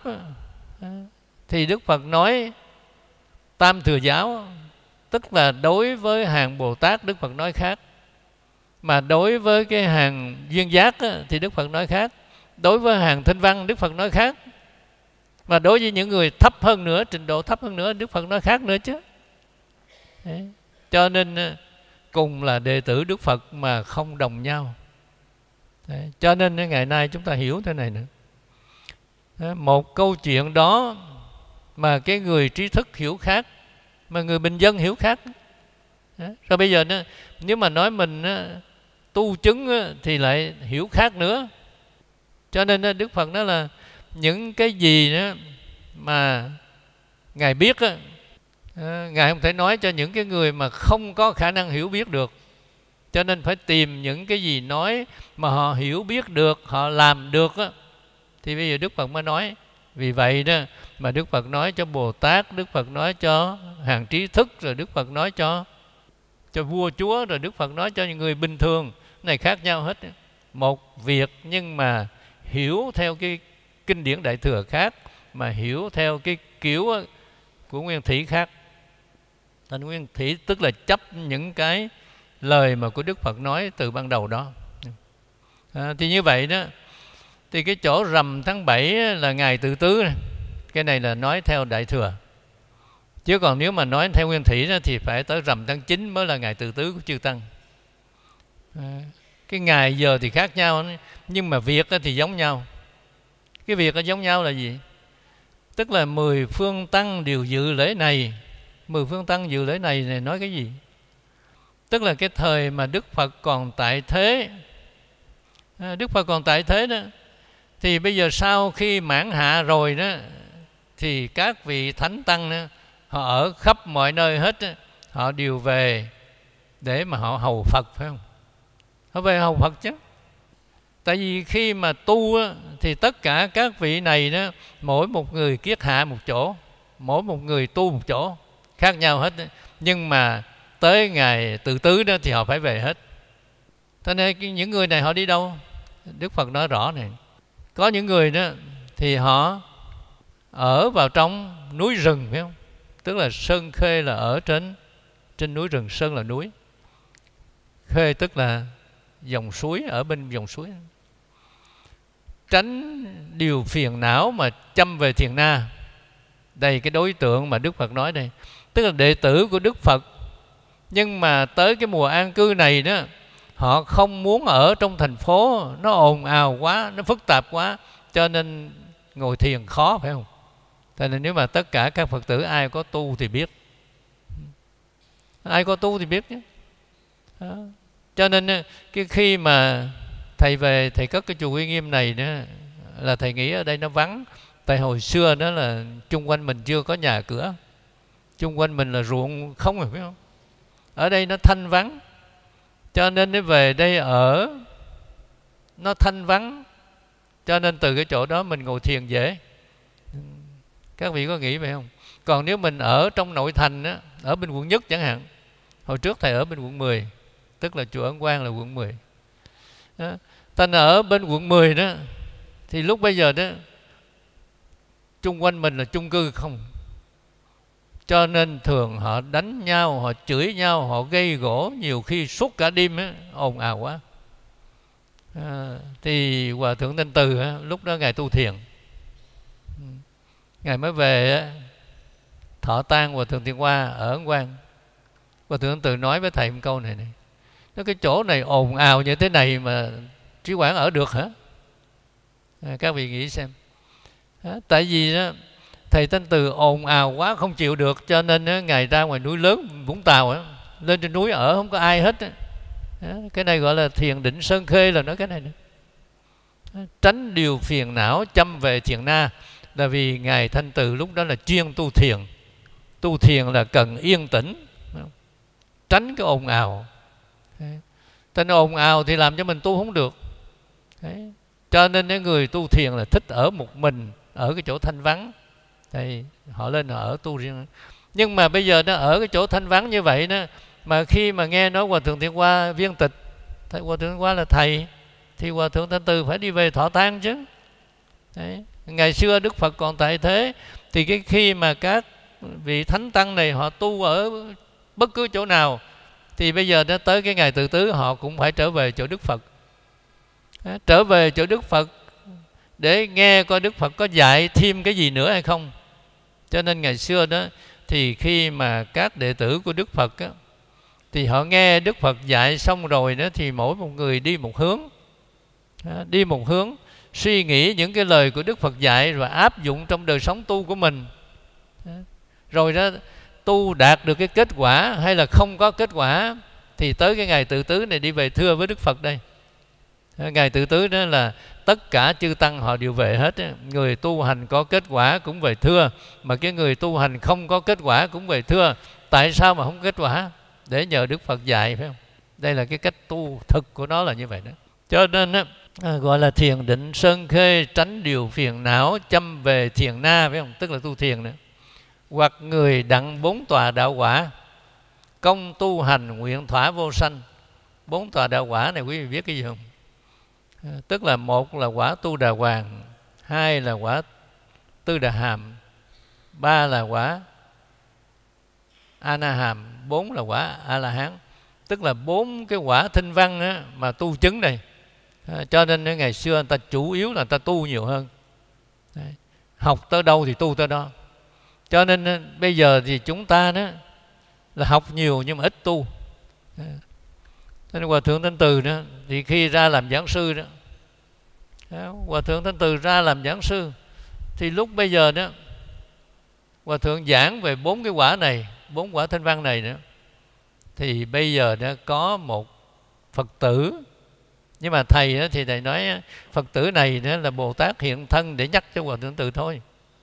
thì Đức Phật nói Tam Thừa Giáo, tức là đối với hàng Bồ Tát Đức Phật nói khác, mà đối với cái hàng duyên giác thì Đức Phật nói khác, đối với hàng Thanh Văn Đức Phật nói khác, và đối với những người thấp hơn nữa, trình độ thấp hơn nữa, Đức Phật nói khác nữa chứ. Đấy. Cho nên cùng là đệ tử Đức Phật mà không đồng nhau. Đấy. Cho nên ngày nay chúng ta hiểu thế này nữa. Đấy. Một câu chuyện đó mà cái người trí thức hiểu khác, mà người bình dân hiểu khác. Đấy. Rồi bây giờ nếu mà nói mình tu chứng thì lại hiểu khác nữa. Cho nên Đức Phật nói là những cái gì đó mà Ngài biết á, Ngài không thể nói cho những cái người mà không có khả năng hiểu biết được. Cho nên phải tìm những cái gì nói mà họ hiểu biết được, họ làm được á, thì bây giờ Đức Phật mới nói. Vì vậy đó mà Đức Phật nói cho Bồ Tát, Đức Phật nói cho hàng trí thức, rồi Đức Phật nói cho cho vua chúa, rồi Đức Phật nói cho những người bình thường. Này khác nhau hết. Một việc nhưng mà hiểu theo cái kinh điển Đại Thừa khác, mà hiểu theo cái kiểu của Nguyên Thủy khác. Thành Nguyên Thủy tức là chấp những cái lời mà của Đức Phật nói từ ban đầu đó. À, thì như vậy đó, thì cái chỗ rằm tháng bảy là ngày Tự Tứ này. Cái này là nói theo Đại Thừa. Chứ còn nếu mà nói theo Nguyên Thủy đó, thì phải tới rằm tháng chín mới là ngày Tự Tứ của Chư Tăng. À, cái ngày giờ thì khác nhau, nhưng mà việc thì giống nhau. Cái việc giống nhau là gì? Tức là mười phương tăng đều dự lễ này. Mười phương tăng dự lễ này này nói cái gì? Tức là cái thời mà Đức Phật còn tại thế, à, Đức Phật còn tại thế đó, thì bây giờ sau khi mãn hạ rồi đó, thì các vị thánh tăng đó, họ ở khắp mọi nơi hết đó, họ đều về để mà họ hầu Phật, phải không? Họ về hầu Phật chứ. Tại vì khi mà tu á, thì tất cả các vị này đó, mỗi một người kiết hạ một chỗ, mỗi một người tu một chỗ, khác nhau hết đó. Nhưng mà tới ngày Tự Tứ đó thì họ phải về hết. Thế nên những người này họ đi đâu? Đức Phật nói rõ này. Có những người đó thì họ ở vào trong núi rừng, phải không? Tức là Sơn Khê là ở trên trên núi rừng, Sơn là núi, Khê tức là dòng suối, ở bên dòng suối. Tránh điều phiền não mà chăm về thiền na. Đây cái đối tượng mà Đức Phật nói đây, tức là đệ tử của Đức Phật, nhưng mà tới cái mùa an cư này đó, họ không muốn ở trong thành phố, nó ồn ào quá, nó phức tạp quá, cho nên ngồi thiền khó, phải không? Cho nên nếu mà tất cả các Phật tử ai có tu thì biết, ai có tu thì biết nhé. Đó. Cho nên cái khi mà thầy về, thầy cất cái chùa Uy Nghiêm này đó, là thầy nghĩ ở đây nó vắng. Tại hồi xưa đó là chung quanh mình chưa có nhà cửa, chung quanh mình là ruộng không rồi, phải không? Ở đây nó thanh vắng, cho nên nó về đây ở nó thanh vắng, cho nên từ cái chỗ đó mình ngồi thiền dễ. Các vị có nghĩ vậy không? Còn nếu mình ở trong nội thành đó, ở bên quận Nhất chẳng hạn, hồi trước thầy ở bên quận mười, tức là chùa Ấn Quang là quận mười đó. Thành ở bên quận mười đó, thì lúc bây giờ đó chung quanh mình là chung cư không, cho nên thường họ đánh nhau, họ chửi nhau, họ gây gỗ, nhiều khi suốt cả đêm á, ồn ào quá. À, thì Hòa Thượng Thanh Từ á, lúc đó Ngài tu thiền, Ngài mới về á, thọ tang Hòa Thượng Thiện Hoa ở Ấn Quang. Hòa Thượng Thanh Từ nói với thầy một câu này này: nói cái chỗ này ồn ào như thế này mà Trí Quảng ở được hả? À, các vị nghĩ xem. À, tại vì đó, thầy Thanh Từ ồn ào quá không chịu được, cho nên á, ngài ra ngoài núi lớn Vũng Tàu á, lên trên núi ở không có ai hết á. Cái này gọi là thiền định sơn khê, là nói cái này nữa. Tránh điều phiền não chăm về thiền na, là vì ngài Thanh Từ lúc đó là chuyên tu thiền. Tu thiền là cần yên tĩnh, tránh cái ồn ào. Tên ồn ào thì làm cho mình tu không được. Đấy. Cho nên những người tu thiền là thích ở một mình, ở cái chỗ thanh vắng. Thì họ lên họ ở tu riêng. Nhưng mà bây giờ nó ở cái chỗ thanh vắng như vậy đó, mà khi mà nghe nói Hòa Thượng Thiện Hoa viên tịch, thầy Hòa Thượng Thiện Hoa là thầy, thì Hòa Thượng Thanh Từ phải đi về thọ tang chứ. Đấy. Ngày xưa Đức Phật còn tại thế, thì cái khi mà các vị thánh tăng này họ tu ở bất cứ chỗ nào, thì bây giờ nó tới cái ngày tự tứ họ cũng phải trở về chỗ Đức Phật. Đó, trở về chỗ Đức Phật để nghe coi Đức Phật có dạy thêm cái gì nữa hay không. Cho nên ngày xưa đó, thì khi mà các đệ tử của Đức Phật á, thì họ nghe Đức Phật dạy xong rồi đó, thì mỗi một người đi một hướng. Đó, đi một hướng, suy nghĩ những cái lời của Đức Phật dạy và áp dụng trong đời sống tu của mình. Đó. Rồi đó, tu đạt được cái kết quả hay là không có kết quả, thì tới cái ngày tự tứ này đi về thưa với Đức Phật đây. Ngày tự tứ đó là tất cả chư tăng họ đều về hết. Người tu hành có kết quả cũng về thưa, mà cái người tu hành không có kết quả cũng về thưa. Tại sao mà không kết quả? Để nhờ Đức Phật dạy, phải không? Đây là cái cách tu thực của nó là như vậy đó. Cho nên đó, gọi là thiền định sơn khê, tránh điều phiền não chăm về thiền na, phải không? Tức là tu thiền nữa. Hoặc người đặng bốn tòa đạo quả, công tu hành nguyện thỏa vô sanh. Bốn tòa đạo quả này quý vị biết cái gì không? Tức là một là quả tu đà hoàng, hai là quả tư đà hàm, ba là quả a na hàm, bốn là quả a la hán. Tức là bốn cái quả thinh văn á, mà tu chứng này. Cho nên ngày xưa người ta chủ yếu là người ta tu nhiều hơn. Đấy. Học tới đâu thì tu tới đó. Cho nên bây giờ thì chúng ta đó là học nhiều nhưng mà ít tu. Nên Hòa Thượng Thanh Từ đó, thì khi ra làm giảng sư đó, Hòa Thượng Thanh Từ ra làm giảng sư, thì lúc bây giờ đó Hòa Thượng giảng về bốn cái quả này, bốn quả thanh văn này nữa, thì bây giờ đã có một Phật tử. Nhưng mà thầy đó, thì thầy nói Phật tử này đó là Bồ Tát hiện thân để nhắc cho Hòa Thượng Từ thôi.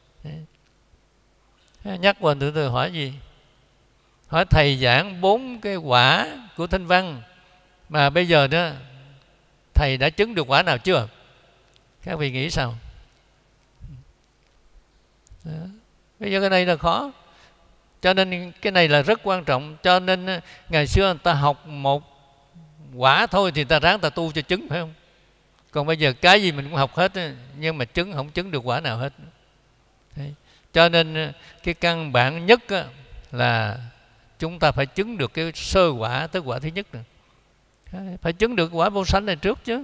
Nhắc Hòa Thượng Từ hỏi gì? Hỏi thầy giảng bốn cái quả của thanh văn, mà bây giờ đó thầy đã chứng được quả nào chưa? Các vị nghĩ sao? Đó. Bây giờ cái này là khó. Cho nên cái này là rất quan trọng. Cho nên ngày xưa người ta học một quả thôi thì ta ráng ta tu cho chứng, phải không? Còn bây giờ cái gì mình cũng học hết, nhưng mà chứng không chứng được quả nào hết. Đấy. Cho nên cái căn bản nhất là chúng ta phải chứng được cái sơ quả, tới quả thứ nhất nữa. Phải chứng được quả vô sanh này trước chứ.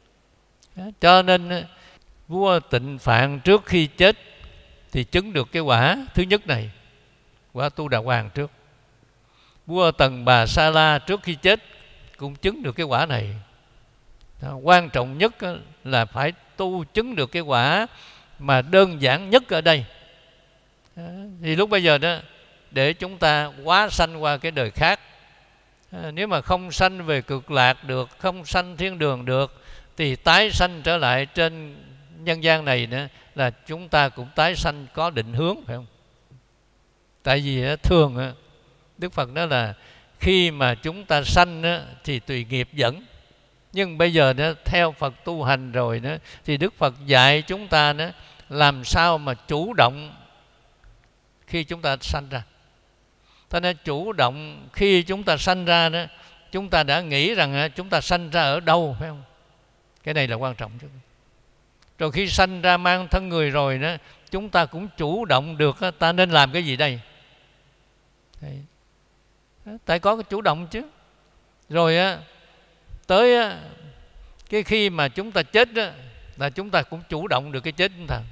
Cho nên vua Tịnh Phạn trước khi chết thì chứng được cái quả thứ nhất này, quả tu đà hoàng trước. Vua Tần Bà Sa La trước khi chết cũng chứng được cái quả này. Đó, quan trọng nhất là phải tu chứng được cái quả mà đơn giản nhất ở đây. Đó, thì lúc bây giờ đó, để chúng ta hóa sanh qua cái đời khác. À, nếu mà không sanh về cực lạc được, không sanh thiên đường được, thì tái sanh trở lại trên nhân gian này nữa, là chúng ta cũng tái sanh có định hướng, phải không? Tại vì thường Đức Phật nói là khi mà chúng ta sanh thì tùy nghiệp dẫn. Nhưng bây giờ đó, theo Phật tu hành rồi đó, thì Đức Phật dạy chúng ta đó, làm sao mà chủ động khi chúng ta sanh ra. Cho nên chủ động khi chúng ta sanh ra đó, chúng ta đã nghĩ rằng chúng ta sanh ra ở đâu, phải không? Cái này là quan trọng chứ. Rồi khi sanh ra mang thân người rồi đó, chúng ta cũng chủ động được ta nên làm cái gì đây. Đấy. Tại có cái chủ động chứ. Rồi á, tới á, cái khi mà chúng ta chết á, là chúng ta cũng chủ động được cái chết chúng ta.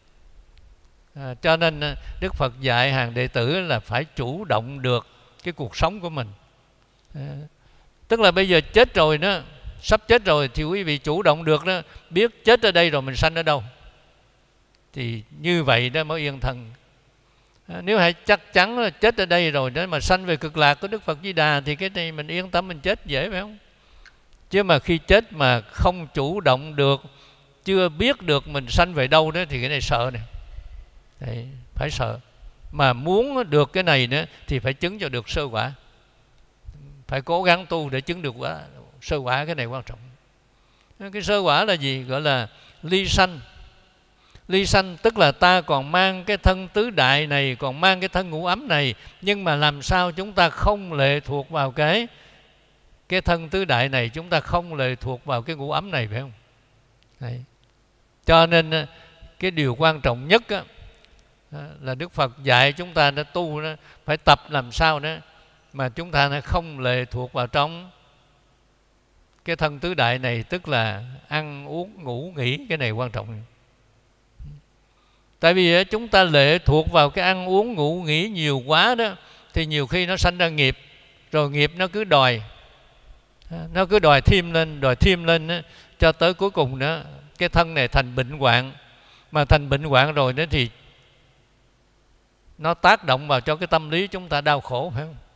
À, cho nên Đức Phật dạy hàng đệ tử là phải chủ động được cái cuộc sống của mình. À, tức là bây giờ chết rồi đó, sắp chết rồi, thì quý vị chủ động được đó, biết chết ở đây rồi mình sanh ở đâu, thì như vậy đó mới yên thân. Nếu hãy chắc chắn là chết ở đây rồi đó mà sanh về cực lạc của Đức Phật Di Đà thì cái này mình yên tâm, mình chết dễ phải không? Chứ mà khi chết mà không chủ động được, chưa biết được mình sanh về đâu đó thì cái này sợ này. Đấy, phải sợ. Mà muốn được cái này nữa thì phải chứng cho được sơ quả. Phải cố gắng tu để chứng được quả, sơ quả, cái này quan trọng. Cái sơ quả là gì? Gọi là ly sanh. Ly sanh tức là ta còn mang cái thân tứ đại này, còn mang cái thân ngũ ấm này, nhưng mà làm sao chúng ta không lệ thuộc vào cái cái thân tứ đại này, chúng ta không lệ thuộc vào cái ngũ ấm này, phải không? Đấy. Cho nên cái điều quan trọng nhất á, là Đức Phật dạy chúng ta đã tu đó, phải tập làm sao đó mà chúng ta nó không lệ thuộc vào trong cái thân tứ đại này, tức là ăn uống ngủ nghỉ. Cái này quan trọng. Tại vì chúng ta lệ thuộc vào cái ăn uống ngủ nghỉ nhiều quá đó thì nhiều khi nó sanh ra nghiệp, rồi nghiệp nó cứ đòi nó cứ đòi thêm lên, đòi thêm lên đó, cho tới cuối cùng đó cái thân này thành bệnh hoạn. Mà thành bệnh hoạn rồi đó thì nó tác động vào cho cái tâm lý chúng ta đau khổ, phải không?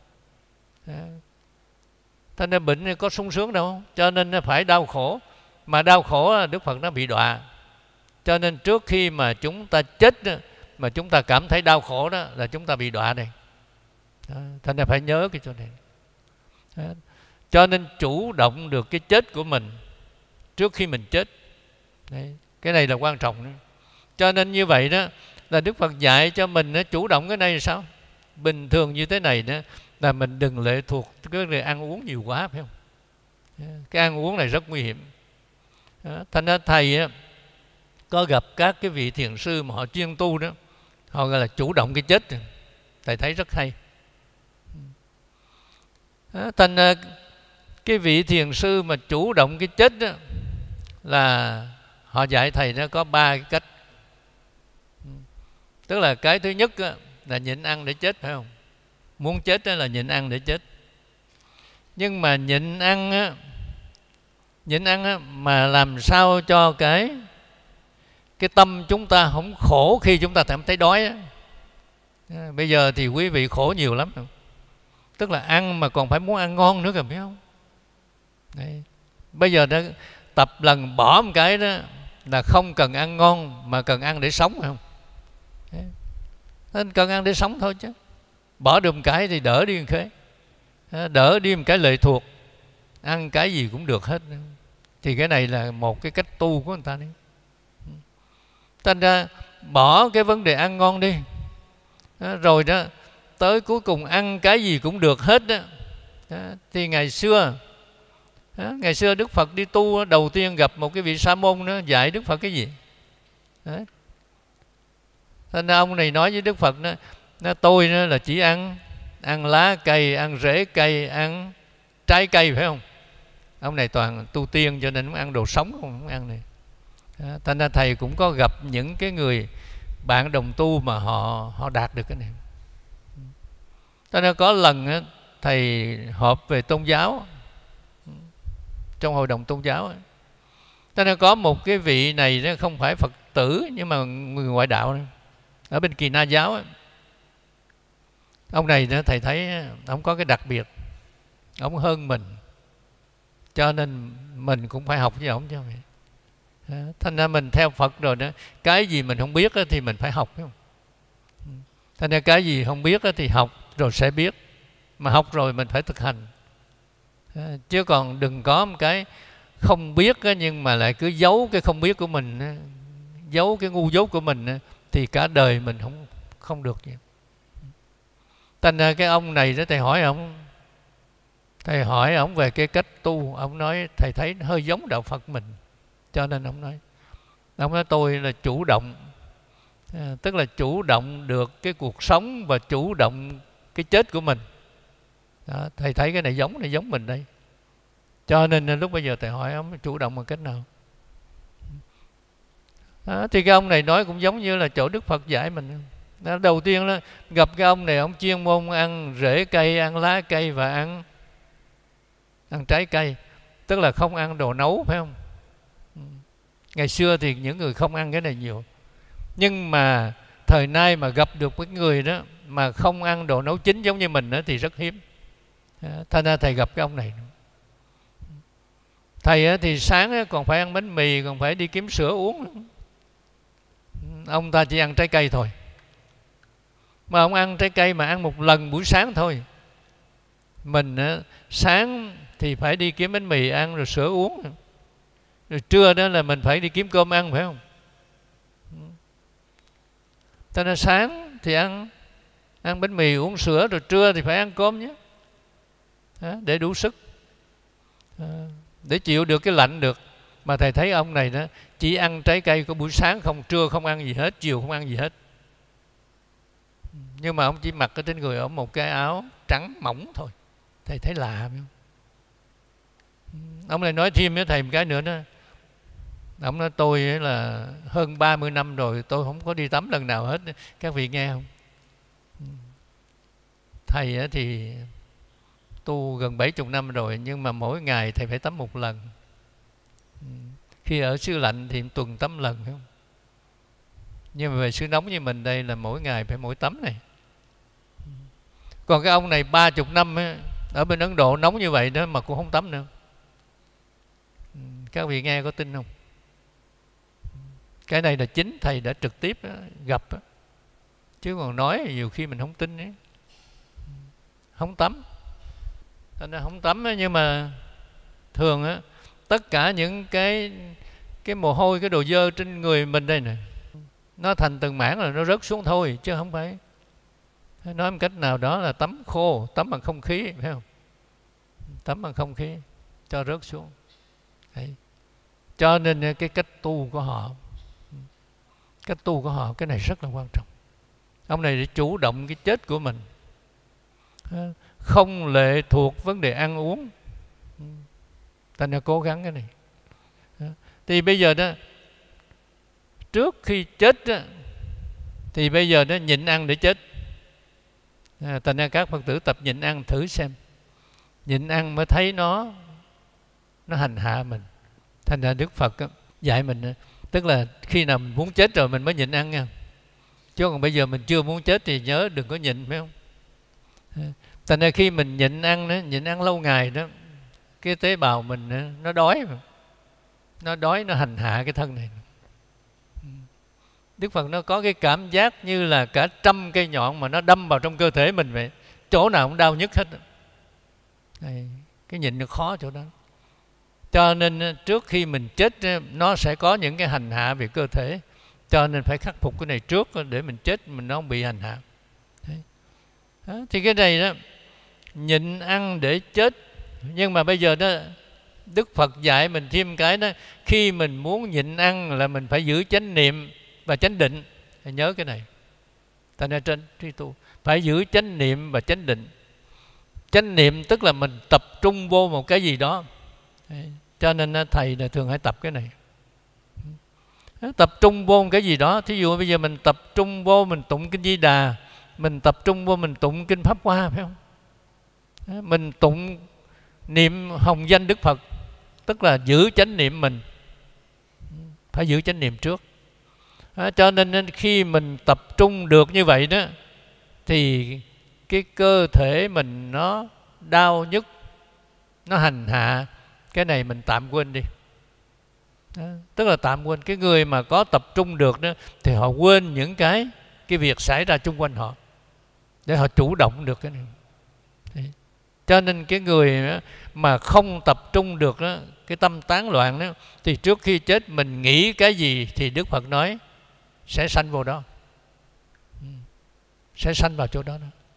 Thế nên bệnh có sung sướng đâu, cho nên phải đau khổ. Mà đau khổ Đức Phật nó bị đọa. Cho nên trước khi mà chúng ta chết đó, mà chúng ta cảm thấy đau khổ đó là chúng ta bị đọa này. Thế nên phải nhớ cái chỗ này. Đó. Cho nên chủ động được cái chết của mình trước khi mình chết. Đấy. Cái này là quan trọng đó. Cho nên như vậy đó là Đức Phật dạy cho mình đó, chủ động cái này là sao? Bình thường như thế này đó là mình đừng lệ thuộc cái vấn đề ăn uống nhiều quá, phải không? Cái ăn uống này rất nguy hiểm. Đó. Thành ra thầy á, có gặp các cái vị thiền sư mà họ chuyên tu đó, họ gọi là chủ động cái chết. Thầy thấy rất hay. Đó. Thành ra cái vị thiền sư mà chủ động cái chết đó, là họ dạy thầy nó có ba cái cách. Tức là cái thứ nhất á, là nhịn ăn để chết, phải không? Muốn chết đó là nhịn ăn để chết. Nhưng mà nhịn ăn á, nhịn ăn á, mà làm sao cho cái cái tâm chúng ta không khổ khi chúng ta cảm thấy đói á. Bây giờ thì quý vị khổ nhiều lắm. Tức là ăn mà còn phải muốn ăn ngon nữa kìa, phải không? Đấy. Bây giờ đã tập lần bỏ một cái đó là không cần ăn ngon mà cần ăn để sống, phải không? Đấy. Nên cần ăn để sống thôi chứ. Bỏ được một cái thì đỡ đi một cái, đỡ đi một cái lệ thuộc, ăn cái gì cũng được hết. Thì cái này là một cái cách tu của người ta đấy. Thành ra bỏ cái vấn đề ăn ngon đi, rồi đó tới cuối cùng ăn cái gì cũng được hết đó. Thì ngày xưa ngày xưa Đức Phật đi tu đầu tiên gặp một cái vị sa môn đó, dạy Đức Phật cái gì đó. Thành ra ông này nói với Đức Phật đó, nó tôi đó là chỉ ăn ăn lá cây, ăn rễ cây, ăn trái cây, phải không? Ông này toàn tu tiên cho nên không ăn đồ sống, không ăn này. Thành ra thầy cũng có gặp những cái người bạn đồng tu mà họ họ đạt được cái này. Thành ra có lần thầy họp về tôn giáo trong hội đồng tôn giáo. Thành ra có một cái vị này nó không phải Phật tử nhưng mà người ngoại đạo này, ở bên Kỳ Na giáo ấy. Ông này đó, thầy thấy ông có cái đặc biệt, ông hơn mình, cho nên mình cũng phải học với ông chứ không. Thành ra mình theo Phật rồi đó, cái gì mình không biết thì mình phải học, phải không? Thành ra cái gì không biết thì học rồi sẽ biết, mà học rồi mình phải thực hành. Chứ còn đừng có một cái không biết nhưng mà lại cứ giấu cái không biết của mình, giấu cái ngu dốt của mình, thì cả đời mình không không được gì. Thành ra cái ông này đó, thầy hỏi ông thầy hỏi ông về cái cách tu, ông nói thầy thấy hơi giống đạo Phật mình, cho nên ông nói ông nói tôi là chủ động, à, tức là chủ động được cái cuộc sống và chủ động cái chết của mình. Đó, thầy thấy cái này giống này giống mình đây, cho nên lúc bây giờ thầy hỏi ông chủ động bằng cách nào. Đó, thì cái ông này nói cũng giống như là chỗ Đức Phật dạy mình. Đó, đầu tiên đó, gặp cái ông này, ông chuyên môn ăn rễ cây, ăn lá cây và ăn ăn trái cây, tức là không ăn đồ nấu, phải không? Ngày xưa thì những người không ăn cái này nhiều, nhưng mà thời nay mà gặp được một người đó mà không ăn đồ nấu chín giống như mình đó thì rất hiếm. Thành ra thầy gặp cái ông này. Thầy thì sáng còn phải ăn bánh mì, còn phải đi kiếm sữa uống. Ông ta chỉ ăn trái cây thôi. Mà ông ăn trái cây mà ăn một lần buổi sáng thôi. Mình sáng thì phải đi kiếm bánh mì ăn rồi sữa uống. Rồi trưa đó là mình phải đi kiếm cơm ăn, phải không? Cho nên sáng thì ăn ăn bánh mì uống sữa, rồi trưa thì phải ăn cơm nhé, để đủ sức, để chịu được cái lạnh được. Mà thầy thấy ông này đó chỉ ăn trái cây có buổi sáng không, trưa không ăn gì hết, chiều không ăn gì hết. Nhưng mà ông chỉ mặc ở trên người ông một cái áo trắng mỏng thôi. Thầy thấy lạ phải không? Ông này nói thêm với thầy một cái nữa đó. Ông nói tôi là hơn ba mươi năm rồi tôi không có đi tắm lần nào hết. Các vị nghe không? Thầy thì tu gần bảy mươi năm rồi, nhưng mà mỗi ngày thầy phải tắm một lần. Khi ở xứ lạnh thì tuần tắm lần, phải không? Nhưng mà về xứ nóng như mình đây là mỗi ngày phải mỗi tắm này. Còn cái ông này ba mươi năm ấy, ở bên Ấn Độ nóng như vậy đó mà cũng không tắm nữa. Các vị nghe có tin không? Cái này là chính thầy đã trực tiếp gặp, chứ còn nói nhiều khi mình không tin ấy. Không tắm. Thành ra không tắm ấy, nhưng mà thường á, tất cả những cái cái mồ hôi, cái đồ dơ trên người mình đây nè, nó thành từng mảng là nó rớt xuống thôi, chứ không phải nói một cách nào đó là tắm khô, tắm bằng không khí, phải không? Tắm bằng không khí cho rớt xuống. Đấy. Cho nên cái cách tu của họ, cách tu của họ cái này rất là quan trọng. Ông này để chủ động cái chết của mình, không lệ thuộc vấn đề ăn uống. Ta nên cố gắng cái này. Thì bây giờ đó, trước khi chết đó, thì bây giờ nó nhịn ăn để chết. À, thành ra các Phật tử tập nhịn ăn thử xem. Nhịn ăn mới thấy nó nó hành hạ mình. Thành ra Đức Phật dạy mình, tức là khi nào mình muốn chết rồi mình mới nhịn ăn nha. Chứ còn bây giờ mình chưa muốn chết thì nhớ đừng có nhịn, phải không? Thành ra khi mình nhịn ăn đó, nhịn ăn lâu ngày đó, cái tế bào mình nó đói mà. Nó đói, nó hành hạ cái thân này. Đức Phật nó có cái cảm giác như là cả trăm cây nhọn mà nó đâm vào trong cơ thể mình vậy. Chỗ nào cũng đau nhức hết. Đây, cái nhịn nó khó chỗ đó. Cho nên trước khi mình chết, nó sẽ có những cái hành hạ về cơ thể. Cho nên phải khắc phục cái này trước để mình chết mình nó không bị hành hạ. Đó, thì cái này đó, nhịn ăn để chết. Nhưng mà bây giờ đó, Đức Phật dạy mình thêm cái đó, khi mình muốn nhịn ăn là mình phải giữ chánh niệm và chánh định. Hãy nhớ cái này. Thành ra trên trí tu phải giữ chánh niệm và chánh định. Chánh niệm tức là mình tập trung vô một cái gì đó. Cho nên thầy là thường hay tập cái này. Tập trung vô một cái gì đó. Thí dụ bây giờ mình tập trung vô mình tụng kinh Di Đà, mình tập trung vô mình tụng kinh Pháp Hoa, phải không? Mình tụng niệm hồng danh Đức Phật, tức là giữ chánh niệm mình. Phải giữ chánh niệm trước. À, cho nên khi mình tập trung được như vậy đó, thì cái cơ thể mình nó đau nhức, nó hành hạ, cái này mình tạm quên đi. Đó, tức là tạm quên. Cái người mà có tập trung được đó, thì họ quên những cái cái việc xảy ra xung quanh họ, để họ chủ động được cái này. Đấy. Cho nên cái người mà không tập trung được đó, cái tâm tán loạn đó, thì trước khi chết mình nghĩ cái gì thì Đức Phật nói sẽ sanh vô đó, sẽ sanh vào chỗ đó.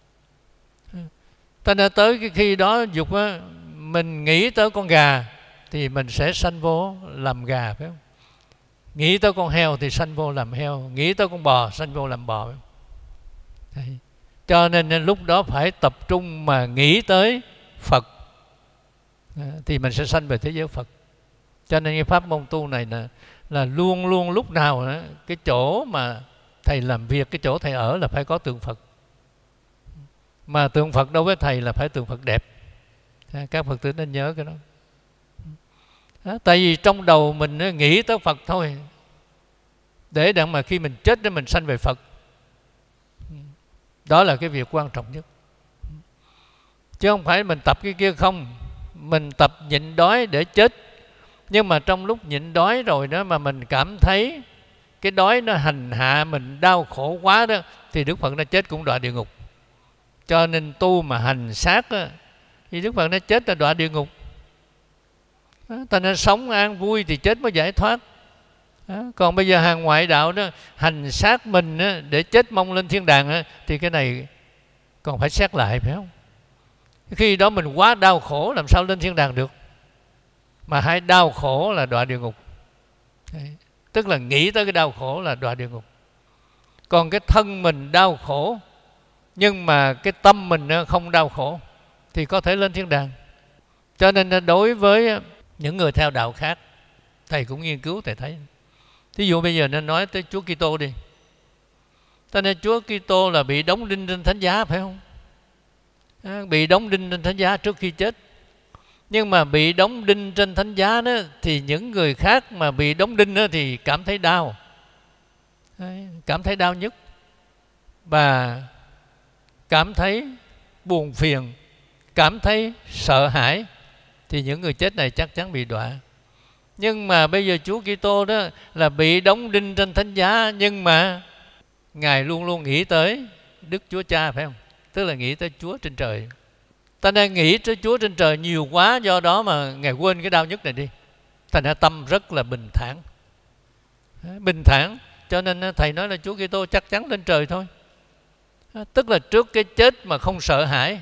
Cho nên tới cái khi đó dục á, mình nghĩ tới con gà thì mình sẽ sanh vô làm gà, phải không? Nghĩ tới con heo thì sanh vô làm heo, nghĩ tới con bò sanh vô làm bò, phải không? Đấy. Cho nên lúc đó phải tập trung mà nghĩ tới Phật, thì mình sẽ sanh về thế giới Phật. Cho nên cái pháp môn tu này là, là luôn luôn lúc nào đó, cái chỗ mà thầy làm việc, cái chỗ thầy ở là phải có tượng Phật. Mà tượng Phật đối với thầy là phải tượng Phật đẹp. Các Phật tử nên nhớ cái đó. Đó, tại vì trong đầu mình nghĩ tới Phật thôi, để đặng mà khi mình chết để mình sanh về Phật. Đó là cái việc quan trọng nhất. Chứ không phải mình tập cái kia không. Mình tập nhịn đói để chết. Nhưng mà trong lúc nhịn đói rồi đó mà mình cảm thấy cái đói nó hành hạ mình đau khổ quá đó, thì Đức Phật nó chết cũng đọa địa ngục. Cho nên tu mà hành sát đó, thì Đức Phật nó chết là đọa địa ngục. Ta nên sống an vui thì chết mới giải thoát. Đó. Còn bây giờ hàng ngoại đạo đó hành sát mình đó, để chết mong lên thiên đàng đó, thì cái này còn phải xét lại, phải không? Khi đó mình quá đau khổ làm sao lên thiên đàng được. Mà hay đau khổ là đọa địa ngục. Đấy. Tức là nghĩ tới cái đau khổ là đọa địa ngục. Còn cái thân mình đau khổ nhưng mà cái tâm mình không đau khổ thì có thể lên thiên đàng. Cho nên đối với những người theo đạo khác, thầy cũng nghiên cứu, thầy thấy. Thí dụ bây giờ nên nói tới Chúa Kitô đi. Cho nên Chúa Kitô là bị đóng đinh trên thánh giá, phải không? À, bị đóng đinh trên thánh giá trước khi chết. Nhưng mà bị đóng đinh trên thánh giá đó, thì những người khác mà bị đóng đinh đó, thì cảm thấy đau. Đấy, cảm thấy đau nhức và cảm thấy buồn phiền, cảm thấy sợ hãi, thì những người chết này chắc chắn bị đọa. Nhưng mà bây giờ Chúa Kitô đó là bị đóng đinh trên thánh giá, nhưng mà Ngài luôn luôn nghĩ tới Đức Chúa Cha, phải không? Tức là nghĩ tới Chúa trên trời. Ta đang nghĩ tới Chúa trên trời nhiều quá, do đó mà Ngài quên cái đau nhức này đi. Thành ra tâm rất là bình thản. Bình thản, cho nên thầy nói là Chúa Kitô chắc chắn lên trời thôi. Tức là trước cái chết mà không sợ hãi,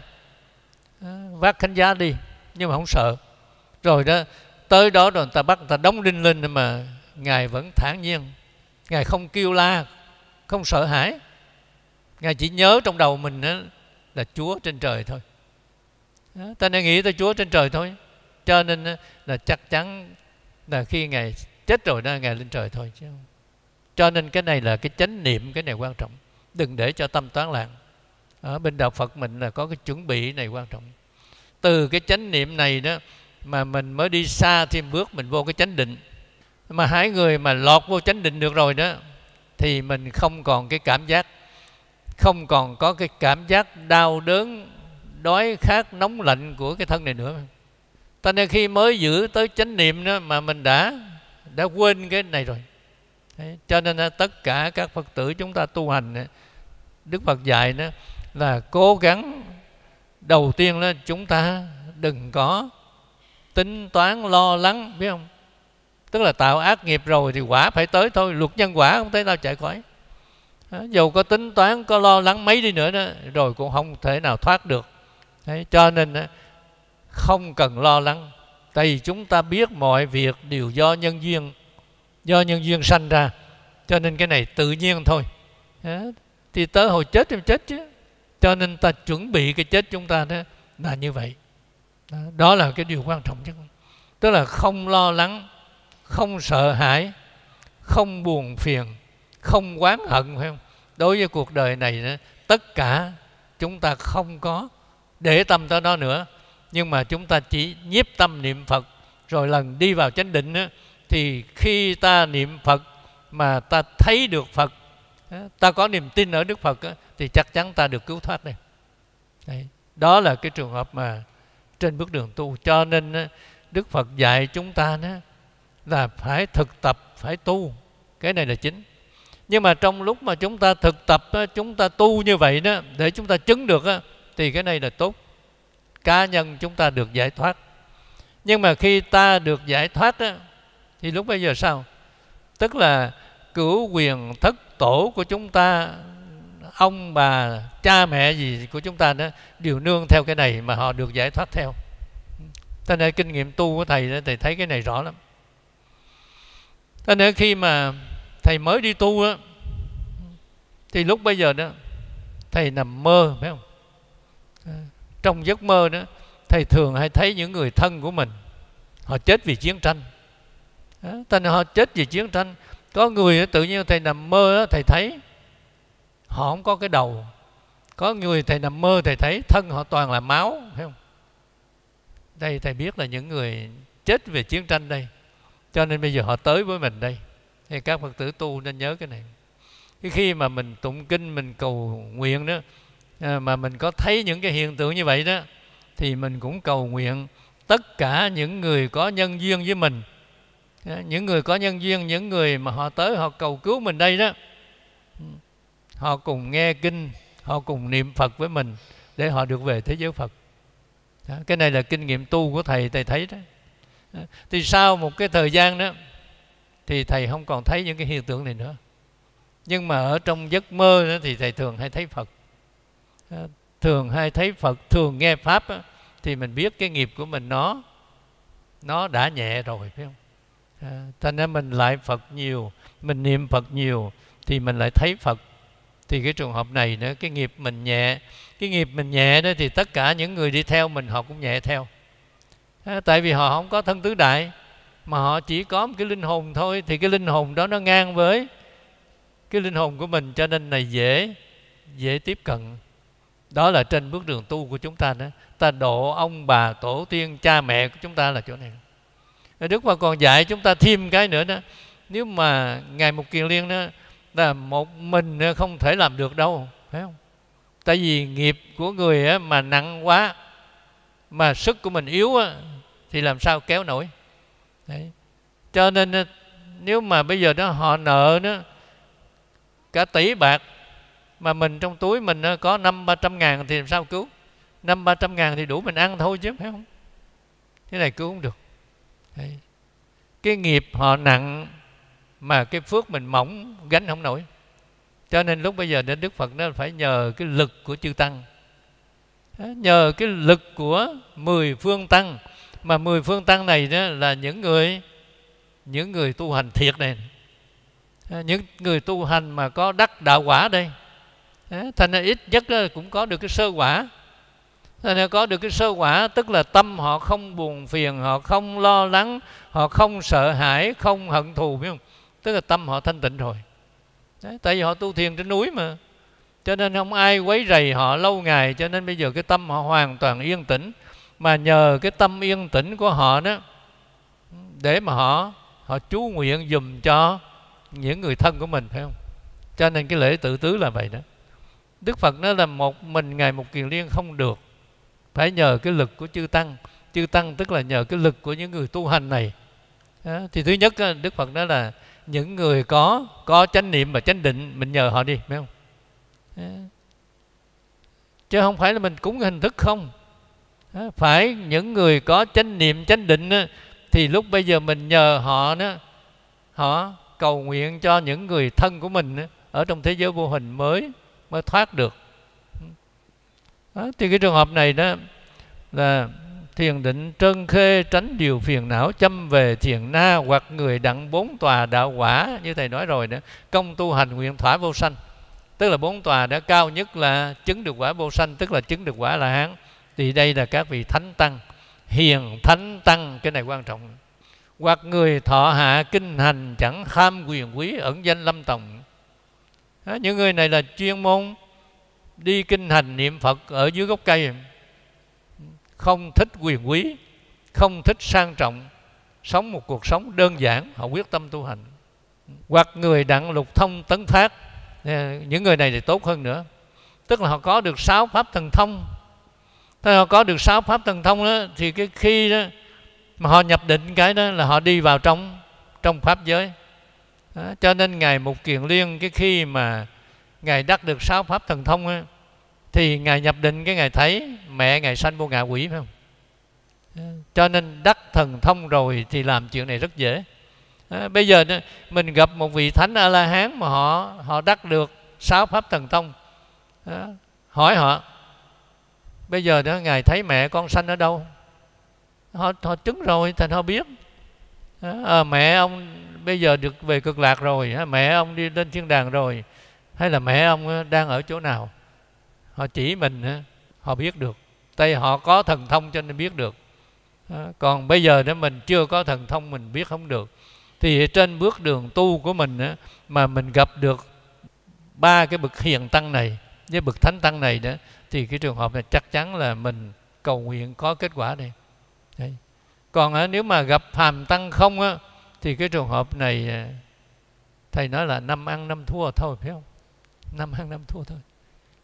vác khánh giá đi nhưng mà không sợ. Rồi đó, tới đó rồi người ta bắt người ta đóng đinh lên, mà Ngài vẫn thản nhiên. Ngài không kêu la, không sợ hãi. Ngài chỉ nhớ trong đầu mình đó là Chúa trên trời thôi. Đó, ta nên nghĩ tới Chúa trên trời thôi. Cho nên là chắc chắn là khi Ngài chết rồi đó, Ngài lên trời thôi chứ không. Cho nên cái này là cái chánh niệm, cái này quan trọng. Đừng để cho tâm toán loạn. Ở bên đạo Phật mình là có cái chuẩn bị này quan trọng. Từ cái chánh niệm này đó mà mình mới đi xa thêm bước, mình vô cái chánh định. Mà hai người mà lọt vô chánh định được rồi đó, thì mình không còn cái cảm giác, không còn có cái cảm giác đau đớn, đói khát, nóng lạnh của cái thân này nữa. Cho nên khi mới giữ tới chánh niệm đó mà mình đã đã quên cái này rồi. Đấy, cho nên tất cả các Phật tử chúng ta tu hành, Đức Phật dạy đó là cố gắng đầu tiên là chúng ta đừng có tính toán lo lắng, biết không? Tức là tạo ác nghiệp rồi thì quả phải tới thôi, luật nhân quả không thể nào chạy khỏi. Đó, dù có tính toán, có lo lắng mấy đi nữa đó, rồi cũng không thể nào thoát được. Đấy, cho nên không cần lo lắng. Tại vì chúng ta biết mọi việc đều do nhân duyên, do nhân duyên sanh ra. Cho nên cái này tự nhiên thôi. Đó, thì tới hồi chết thì chết chứ. Cho nên ta chuẩn bị cái chết chúng ta đó là như vậy. Đó, đó là cái điều quan trọng nhất. Tức là không lo lắng, không sợ hãi, không buồn phiền, không oán hận, phải không? Đối với cuộc đời này đó, tất cả chúng ta không có để tâm tới đó nữa. Nhưng mà chúng ta chỉ nhiếp tâm niệm Phật. Rồi lần đi vào chánh định đó, thì khi ta niệm Phật mà ta thấy được Phật, ta có niềm tin ở Đức Phật đó, thì chắc chắn ta được cứu thoát đây. Đấy, đó là cái trường hợp mà trên bước đường tu. Cho nên Đức Phật dạy chúng ta đó là phải thực tập, phải tu. Cái này là chính. Nhưng mà trong lúc mà chúng ta thực tập, chúng ta tu như vậy đó, để chúng ta chứng được đó, thì cái này là tốt. Cá nhân chúng ta được giải thoát. Nhưng mà khi ta được giải thoát đó, thì lúc bây giờ sao? Tức là cửu quyền thất tổ của chúng ta, ông bà, cha mẹ gì của chúng ta đó, đều nương theo cái này mà họ được giải thoát theo. Cho nên kinh nghiệm tu của thầy đó, thầy thấy cái này rõ lắm. Cho nên khi mà thầy mới đi tu á, thì lúc bây giờ đó thầy nằm mơ, phải không? Trong giấc mơ đó, thầy thường hay thấy những người thân của mình họ chết vì chiến tranh. Đó, thành họ chết vì chiến tranh. Có người tự nhiên thầy nằm mơ đó, thầy thấy họ không có cái đầu. Có người thầy nằm mơ thầy thấy thân họ toàn là máu, phải không? Đây thầy biết là những người chết về chiến tranh đây. Cho nên bây giờ họ tới với mình đây. Thì các Phật tử tu nên nhớ cái này. Cái khi mà mình tụng kinh, mình cầu nguyện đó, mà mình có thấy những cái hiện tượng như vậy đó, thì mình cũng cầu nguyện tất cả những người có nhân duyên với mình, những người có nhân duyên, những người mà họ tới họ cầu cứu mình đây đó, họ cùng nghe kinh, họ cùng niệm Phật với mình để họ được về thế giới Phật. Đó, cái này là kinh nghiệm tu của thầy, thầy thấy đó. Đó. Thì sau một cái thời gian đó thì thầy không còn thấy những cái hiện tượng này nữa. Nhưng mà ở trong giấc mơ đó thì thầy thường hay thấy Phật. Đó. Thường hay thấy Phật, thường nghe Pháp đó, thì mình biết cái nghiệp của mình nó nó đã nhẹ rồi, phải không? À, thành ra mình lại Phật nhiều, mình niệm Phật nhiều thì mình lại thấy Phật. Thì cái trường hợp này nữa, cái nghiệp mình nhẹ, cái nghiệp mình nhẹ đó thì tất cả những người đi theo mình họ cũng nhẹ theo. À, tại vì họ không có thân tứ đại, mà họ chỉ có một cái linh hồn thôi, thì cái linh hồn đó nó ngang với cái linh hồn của mình, cho nên này dễ dễ tiếp cận. Đó là trên bước đường tu của chúng ta đó. Ta độ ông bà tổ tiên cha mẹ của chúng ta là chỗ này. Đức Phật còn dạy chúng ta thêm cái nữa đó. Nếu mà Ngài Mục Kiền Liên đó là một mình không thể làm được đâu, phải không? Tại vì nghiệp của người mà nặng quá, mà sức của mình yếu thì làm sao kéo nổi. Đấy. Cho nên nếu mà bây giờ đó họ nợ đó cả tỷ bạc, mà mình trong túi mình có năm ba trăm ngàn thì làm sao cứu? Năm ba trăm ngàn thì đủ mình ăn thôi chứ, phải không? Thế này cứu không được. Đấy. Cái nghiệp họ nặng mà cái phước mình mỏng, gánh không nổi. Cho nên lúc bây giờ đến Đức Phật nó phải nhờ cái lực của chư Tăng, nhờ cái lực của mười phương Tăng. Mà mười phương Tăng này đó là những người những người tu hành thiệt này, những người tu hành mà có đắc đạo quả đây. Thành ra ít nhất cũng có được cái sơ quả. Thành ra có được cái sơ quả tức là tâm họ không buồn phiền, họ không lo lắng, họ không sợ hãi, không hận thù, biết không? Tức là tâm họ thanh tịnh rồi. Đấy, tại vì họ tu thiền trên núi mà, cho nên không ai quấy rầy họ lâu ngày, cho nên bây giờ cái tâm họ hoàn toàn yên tĩnh. Mà nhờ cái tâm yên tĩnh của họ đó, để mà họ họ chú nguyện dùm cho những người thân của mình, phải không? Cho nên cái lễ tự tứ là vậy đó. Đức Phật nói là một mình Ngài Mục Kiền Liên không được, phải nhờ cái lực của chư Tăng. Chư Tăng tức là nhờ cái lực của những người tu hành này. Đó. Thì thứ nhất Đức Phật nói là những người có có chánh niệm và chánh định, mình nhờ họ đi, phải không? Đó. Chứ không phải là mình cúng hình thức không. Đó. Phải những người có chánh niệm chánh định đó, thì lúc bây giờ mình nhờ họ đó, họ cầu nguyện cho những người thân của mình đó, ở trong thế giới vô hình mới mới thoát được. Đó. Thì cái trường hợp này đó là thiền định trơn khê, tránh điều phiền não, chăm về thiền na, hoặc người đặng bốn tòa đạo quả. Như thầy nói rồi đó, công tu hành nguyện thỏa vô sanh. Tức là bốn tòa đã cao nhất là chứng được quả vô sanh, tức là chứng được quả La Hán. Thì đây là các vị thánh tăng, hiền thánh tăng, cái này quan trọng. Hoặc người thọ hạ kinh hành, chẳng tham quyền quý, ẩn danh lâm tòng. Đó, những người này là chuyên môn đi kinh hành niệm Phật ở dưới gốc cây, không thích quyền quý, không thích sang trọng, sống một cuộc sống đơn giản, họ quyết tâm tu hành. Hoặc người đặng lục thông tấn phát, những người này thì tốt hơn nữa, tức là họ có được sáu pháp thần thông.ถ้าhọ có được sáu pháp thần thông đó, thì cái khi đó mà họ nhập định cái đó là họ đi vào trong trong pháp giới. Đó, cho nên Ngài Mục Kiền Liên cái khi mà Ngài đắc được sáu pháp thần thông đó, thì Ngài nhập định cái Ngài thấy mẹ Ngài sanh vô ngạ quỷ, phải không? Đó, cho nên đắc thần thông rồi thì làm chuyện này rất dễ. Đó, bây giờ đó, mình gặp một vị thánh A La Hán mà họ họ đắc được sáu pháp thần thông. Đó, hỏi họ bây giờ đó Ngài thấy mẹ con sanh ở đâu? Họ, họ chứng rồi, thành họ biết. À, mẹ ông bây giờ được về cực lạc rồi, mẹ ông đi lên thiên đàng rồi, hay là mẹ ông đang ở chỗ nào? Họ chỉ mình, họ biết được. Tại họ có thần thông cho nên biết được. À, còn bây giờ đó mình chưa có thần thông, mình biết không được. Thì trên bước đường tu của mình đó, mà mình gặp được ba cái bậc hiền tăng này với bậc thánh tăng này đó, thì cái trường hợp này chắc chắn là mình cầu nguyện có kết quả đây. Đấy. Còn á, nếu mà gặp phàm tăng không á, thì cái trường hợp này thầy nói là năm ăn năm thua thôi, phải không? Năm ăn năm thua thôi.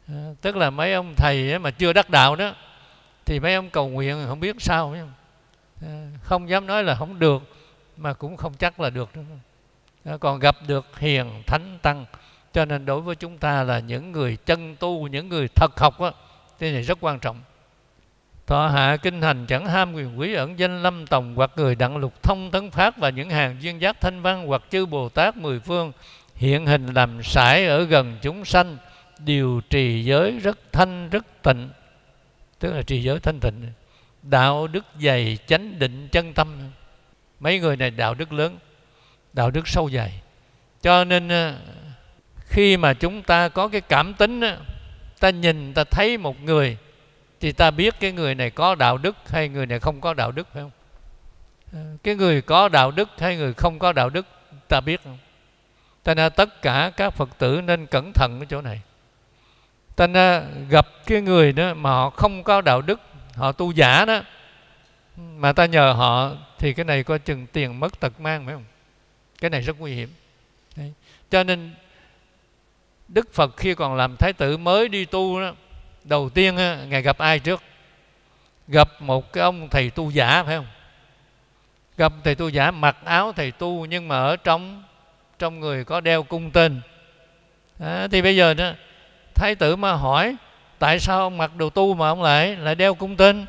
À, tức là mấy ông thầy mà chưa đắc đạo đó thì mấy ông cầu nguyện không biết sao, phải không? À, không dám nói là không được, mà cũng không chắc là được nữa. À, còn gặp được hiền thánh tăng, cho nên đối với chúng ta là những người chân tu, những người thật học á, cái này rất quan trọng. Thọ hạ kinh hành chẳng ham quyền quý ẩn danh lâm tòng, hoặc người đặng lục thông tấn phát, và những hàng duyên giác thanh văn, hoặc chư Bồ Tát mười phương hiện hình làm sải ở gần chúng sanh, điều trì giới rất thanh rất tịnh, tức là trì giới thanh tịnh, đạo đức dày chánh định chân tâm. Mấy người này đạo đức lớn, đạo đức sâu dày. Cho nên khi mà chúng ta có cái cảm tính, ta nhìn ta thấy một người thì ta biết cái người này có đạo đức hay người này không có đạo đức, phải không? Cái người có đạo đức hay người không có đạo đức ta biết không? Ta nên tất cả các Phật tử nên cẩn thận ở chỗ này. Ta nên gặp cái người đó mà họ không có đạo đức, họ tu giả đó, mà ta nhờ họ thì cái này coi chừng tiền mất tật mang, phải không? Cái này rất nguy hiểm. Đấy. Cho nên Đức Phật khi còn làm Thái tử mới đi tu đó, đầu tiên Ngài gặp ai trước? Gặp một cái ông thầy tu giả, phải không? Gặp thầy tu giả mặc áo thầy tu, nhưng mà ở trong trong người có đeo cung tên. À, thì bây giờ đó Thái tử mà hỏi tại sao ông mặc đồ tu mà ông lại lại đeo cung tên?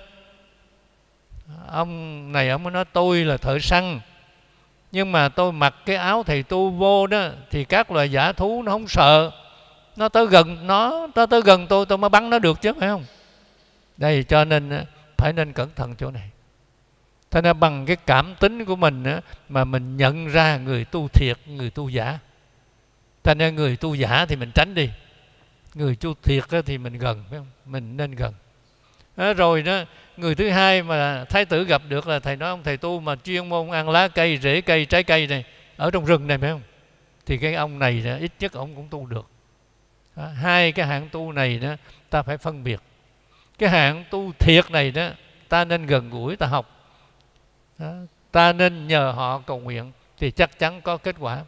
Ông này ông mới nói tôi là thợ săn, nhưng mà tôi mặc cái áo thầy tu vô đó thì các loài dã thú nó không sợ, nó tới gần nó nó tới gần tôi tôi mới bắn nó được chứ, phải không? Đây, cho nên phải nên cẩn thận chỗ này. Thế nên bằng cái cảm tính của mình mà mình nhận ra người tu thiệt, người tu giả. Thế nên người tu giả thì mình tránh đi, người tu thiệt thì mình gần, phải không? Mình nên gần. Đó, rồi đó, người thứ hai mà Thái tử gặp được là thầy nói ông thầy tu mà chuyên môn ăn lá cây, rễ cây, trái cây này ở trong rừng này, phải không? Thì cái ông này đó, ít nhất ông cũng tu được. Đó, hai cái hạng tu này đó ta phải phân biệt. Cái hạng tu thiệt này đó ta nên gần gũi, ta học. Đó, ta nên nhờ họ cầu nguyện thì chắc chắn có kết quả.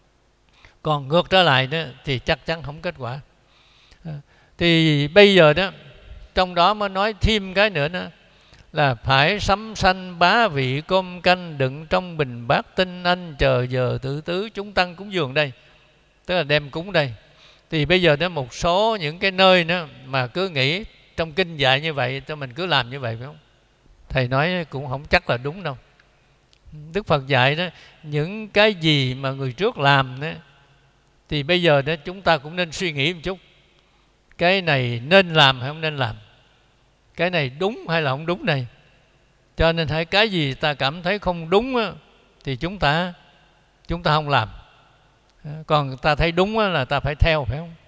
Còn ngược trở lại đó thì chắc chắn không kết quả. Đó, thì bây giờ đó trong đó mới nói thêm cái nữa đó là phải sắm sanh bá vị cơm canh, đựng trong bình bát tinh anh, chờ giờ tự tứ chúng tăng cúng dường đây, tức là đem cúng đây. Thì bây giờ đó một số những cái nơi đó mà cứ nghĩ trong kinh dạy như vậy cho mình cứ làm như vậy, phải không? Thầy nói cũng không chắc là đúng đâu. Đức Phật dạy đó, những cái gì mà người trước làm đó thì bây giờ đó chúng ta cũng nên suy nghĩ một chút, cái này nên làm hay không nên làm, cái này đúng hay là không đúng này. Cho nên hãy cái gì ta cảm thấy không đúng á, thì chúng ta chúng ta không làm. Còn ta thấy đúng á, là ta phải theo, phải không?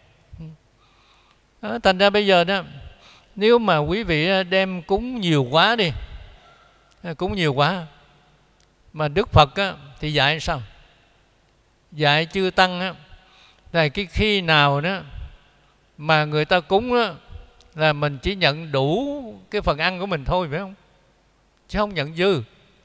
Đó, thành ra bây giờ đó, nếu mà quý vị đem cúng nhiều quá đi, cúng nhiều quá, mà Đức Phật á, thì dạy sao? Dạy chư tăng á, là cái khi nào đó mà người ta cúng á, là mình chỉ nhận đủ cái phần ăn của mình thôi, phải không? Chứ không nhận dư.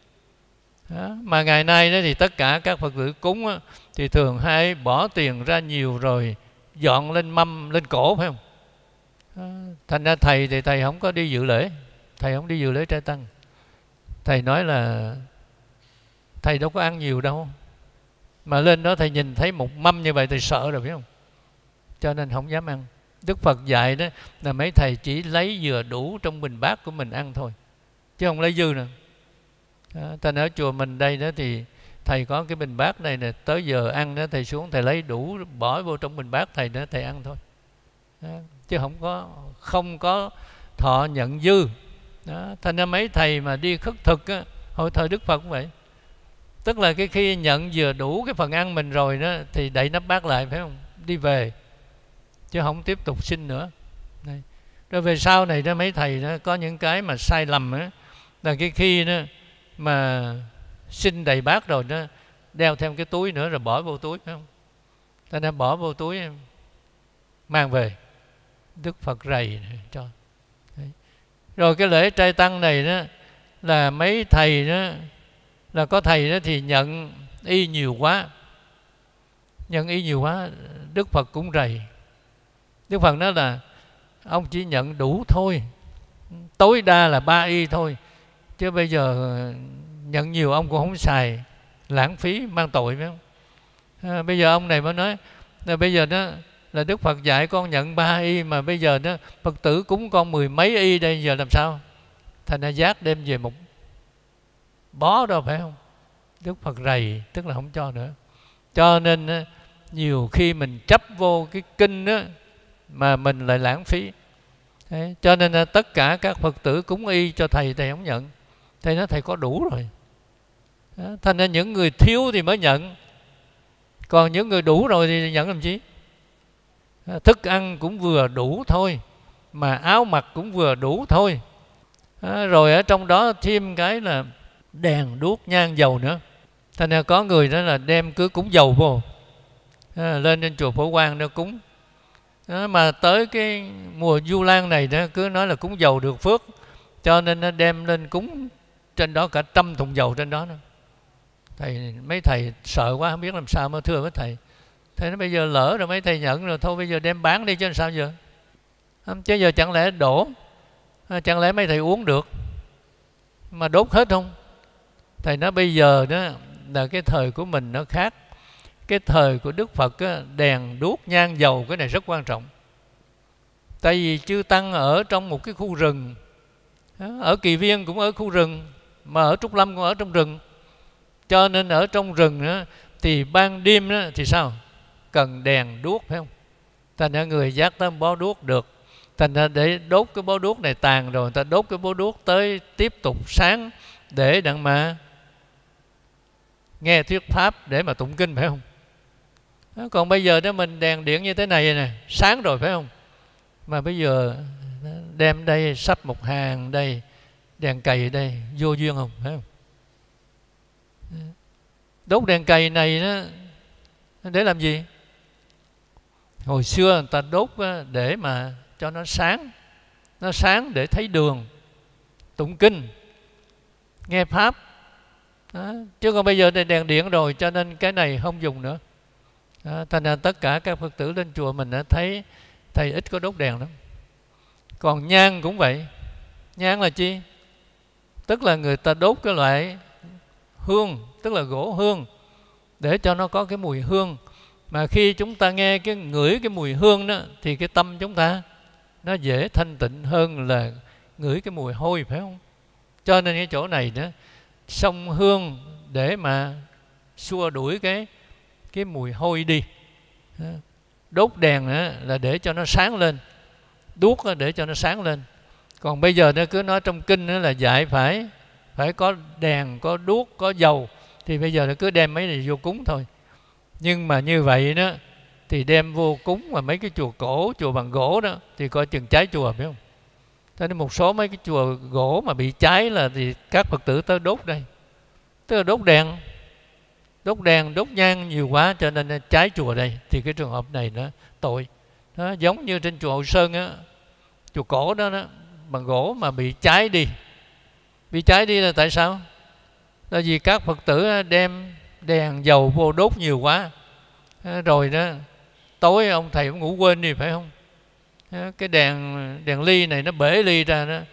Đó. Mà ngày nay đó thì tất cả các Phật tử cúng á, thì thường hay bỏ tiền ra nhiều rồi dọn lên mâm, lên cổ, phải không? Đó. Thành ra thầy thì thầy không có đi dự lễ, thầy không đi dự lễ trai tăng. Thầy nói là thầy đâu có ăn nhiều đâu, mà lên đó thầy nhìn thấy một mâm như vậy thì sợ rồi, phải không? Cho nên không dám ăn. Đức Phật dạy đó là mấy thầy chỉ lấy vừa đủ trong bình bát của mình ăn thôi, chứ không lấy dư nữa. Ta ở chùa mình đây đó thì thầy có cái bình bát này nè, tới giờ ăn đó thầy xuống thầy lấy đủ bỏ vô trong bình bát thầy đó thầy ăn thôi. Đó. Chứ không có không có thọ nhận dư. Đó. Thành ra mấy thầy mà đi khất thực á, hồi thời Đức Phật cũng vậy. Tức là cái khi nhận vừa đủ cái phần ăn mình rồi đó thì đậy nắp bát lại, phải không? Đi về, chứ không tiếp tục xin nữa. Đây. Rồi về sau này đó mấy thầy đó có những cái mà sai lầm á, là cái khi đó mà xin đầy bát rồi đó đeo thêm cái túi nữa rồi bỏ vô túi, phải không? Ta nên bỏ vô túi mang về. Đức Phật rầy cho. Đấy. Rồi cái lễ trai tăng này đó là mấy thầy đó, là có thầy đó thì nhận y nhiều quá, nhận y nhiều quá Đức Phật cũng rầy. Đức Phật nói là ông chỉ nhận đủ thôi, tối đa là ba y thôi, chứ bây giờ nhận nhiều ông cũng không xài, lãng phí mang tội phải không? À, bây giờ ông này mới nói là bây giờ đó là Đức Phật dạy con nhận ba y, mà bây giờ đó Phật tử cúng con mười mấy y đây, giờ làm sao? Thành ra giác đem về một bó đâu phải không? Đức Phật rầy, tức là không cho nữa. Cho nên nhiều khi mình chấp vô cái kinh đó mà mình lại lãng phí. Đấy, cho nên là tất cả các Phật tử cúng y cho thầy, thầy không nhận. Thầy nói thầy có đủ rồi. Đó, thành ra những người thiếu thì mới nhận, còn những người đủ rồi thì nhận làm chi? Đó, thức ăn cũng vừa đủ thôi, mà áo mặc cũng vừa đủ thôi. Đó, rồi ở trong đó thêm cái là đèn đuốc nhang dầu nữa. Thành ra có người đó là đem cứ cúng dầu vô, à, lên trên chùa Phổ Quang nó cúng. Đó, mà tới cái mùa Vu Lan này đó cứ nói là cúng dầu được phước, cho nên nó đem lên cúng trên đó cả trăm thùng dầu trên đó nữa. Thầy, mấy thầy sợ quá không biết làm sao, mà thưa với thầy, thầy nói bây giờ lỡ rồi mấy thầy nhận rồi, thôi bây giờ đem bán đi chứ làm sao giờ? Chứ giờ chẳng lẽ đổ, chẳng lẽ mấy thầy uống được mà đốt hết không? Thầy nói bây giờ đó là cái thời của mình nó khác. Cái thời của Đức Phật á, đèn đuốc nhang dầu cái này rất quan trọng. Tại vì chư Tăng ở trong một cái khu rừng, ở Kỳ Viên cũng ở khu rừng, mà ở Trúc Lâm cũng ở trong rừng. Cho nên ở trong rừng đó, thì ban đêm đó, thì sao? Cần đèn đuốc phải không? Thành ra người dắt tới bó đuốc được. Thành ra để đốt cái bó đuốc này tàn rồi, người ta đốt cái bó đuốc tới tiếp tục sáng để đặng mà nghe thuyết pháp, để mà tụng kinh phải không? Đó, còn bây giờ đó mình đèn điện như thế này nè, sáng rồi phải không? Mà bây giờ đem đây sắp một hàng đây, đèn cầy đây, vô duyên không phải không? Đốt đèn cầy này đó để làm gì? Hồi xưa người ta đốt để mà cho nó sáng, nó sáng để thấy đường, tụng kinh, nghe pháp. Đó. Chứ còn bây giờ đây đèn điện rồi, cho nên cái này không dùng nữa. Đó. Thành ra tất cả các Phật tử lên chùa mình đã thấy thầy ít có đốt đèn lắm. Còn nhang cũng vậy. Nhang là chi? Tức là người ta đốt cái loại hương, tức là gỗ hương, để cho nó có cái mùi hương. Mà khi chúng ta nghe cái ngửi cái mùi hương đó, thì cái tâm chúng ta nó dễ thanh tịnh hơn là ngửi cái mùi hôi phải không? Cho nên cái chỗ này đó, xông hương để mà xua đuổi cái cái mùi hôi đi. Đốt đèn là để cho nó sáng lên, đuốc để cho nó sáng lên. Còn bây giờ nó cứ nói trong kinh là dạy phải phải có đèn, có đuốc, có dầu, thì bây giờ nó cứ đem mấy này vô cúng thôi. Nhưng mà như vậy đó thì đem vô cúng mà mấy cái chùa cổ, chùa bằng gỗ đó thì coi chừng cháy chùa phải không? Thế nên một số mấy cái chùa gỗ mà bị cháy là thì các Phật tử tới đốt đây, tức là đốt đèn, đốt đèn, đốt nhang nhiều quá cho nên cháy chùa đây. Thì cái trường hợp này nó tội. Đó, giống như trên chùa Hội Sơn á, chùa cổ đó, đó bằng gỗ mà bị cháy đi. Bị cháy đi là tại sao? Là vì các Phật tử đem đèn dầu vô đốt nhiều quá, rồi đó tối ông thầy cũng ngủ quên đi phải không? Cái đèn đèn ly này nó bể ly ra đó,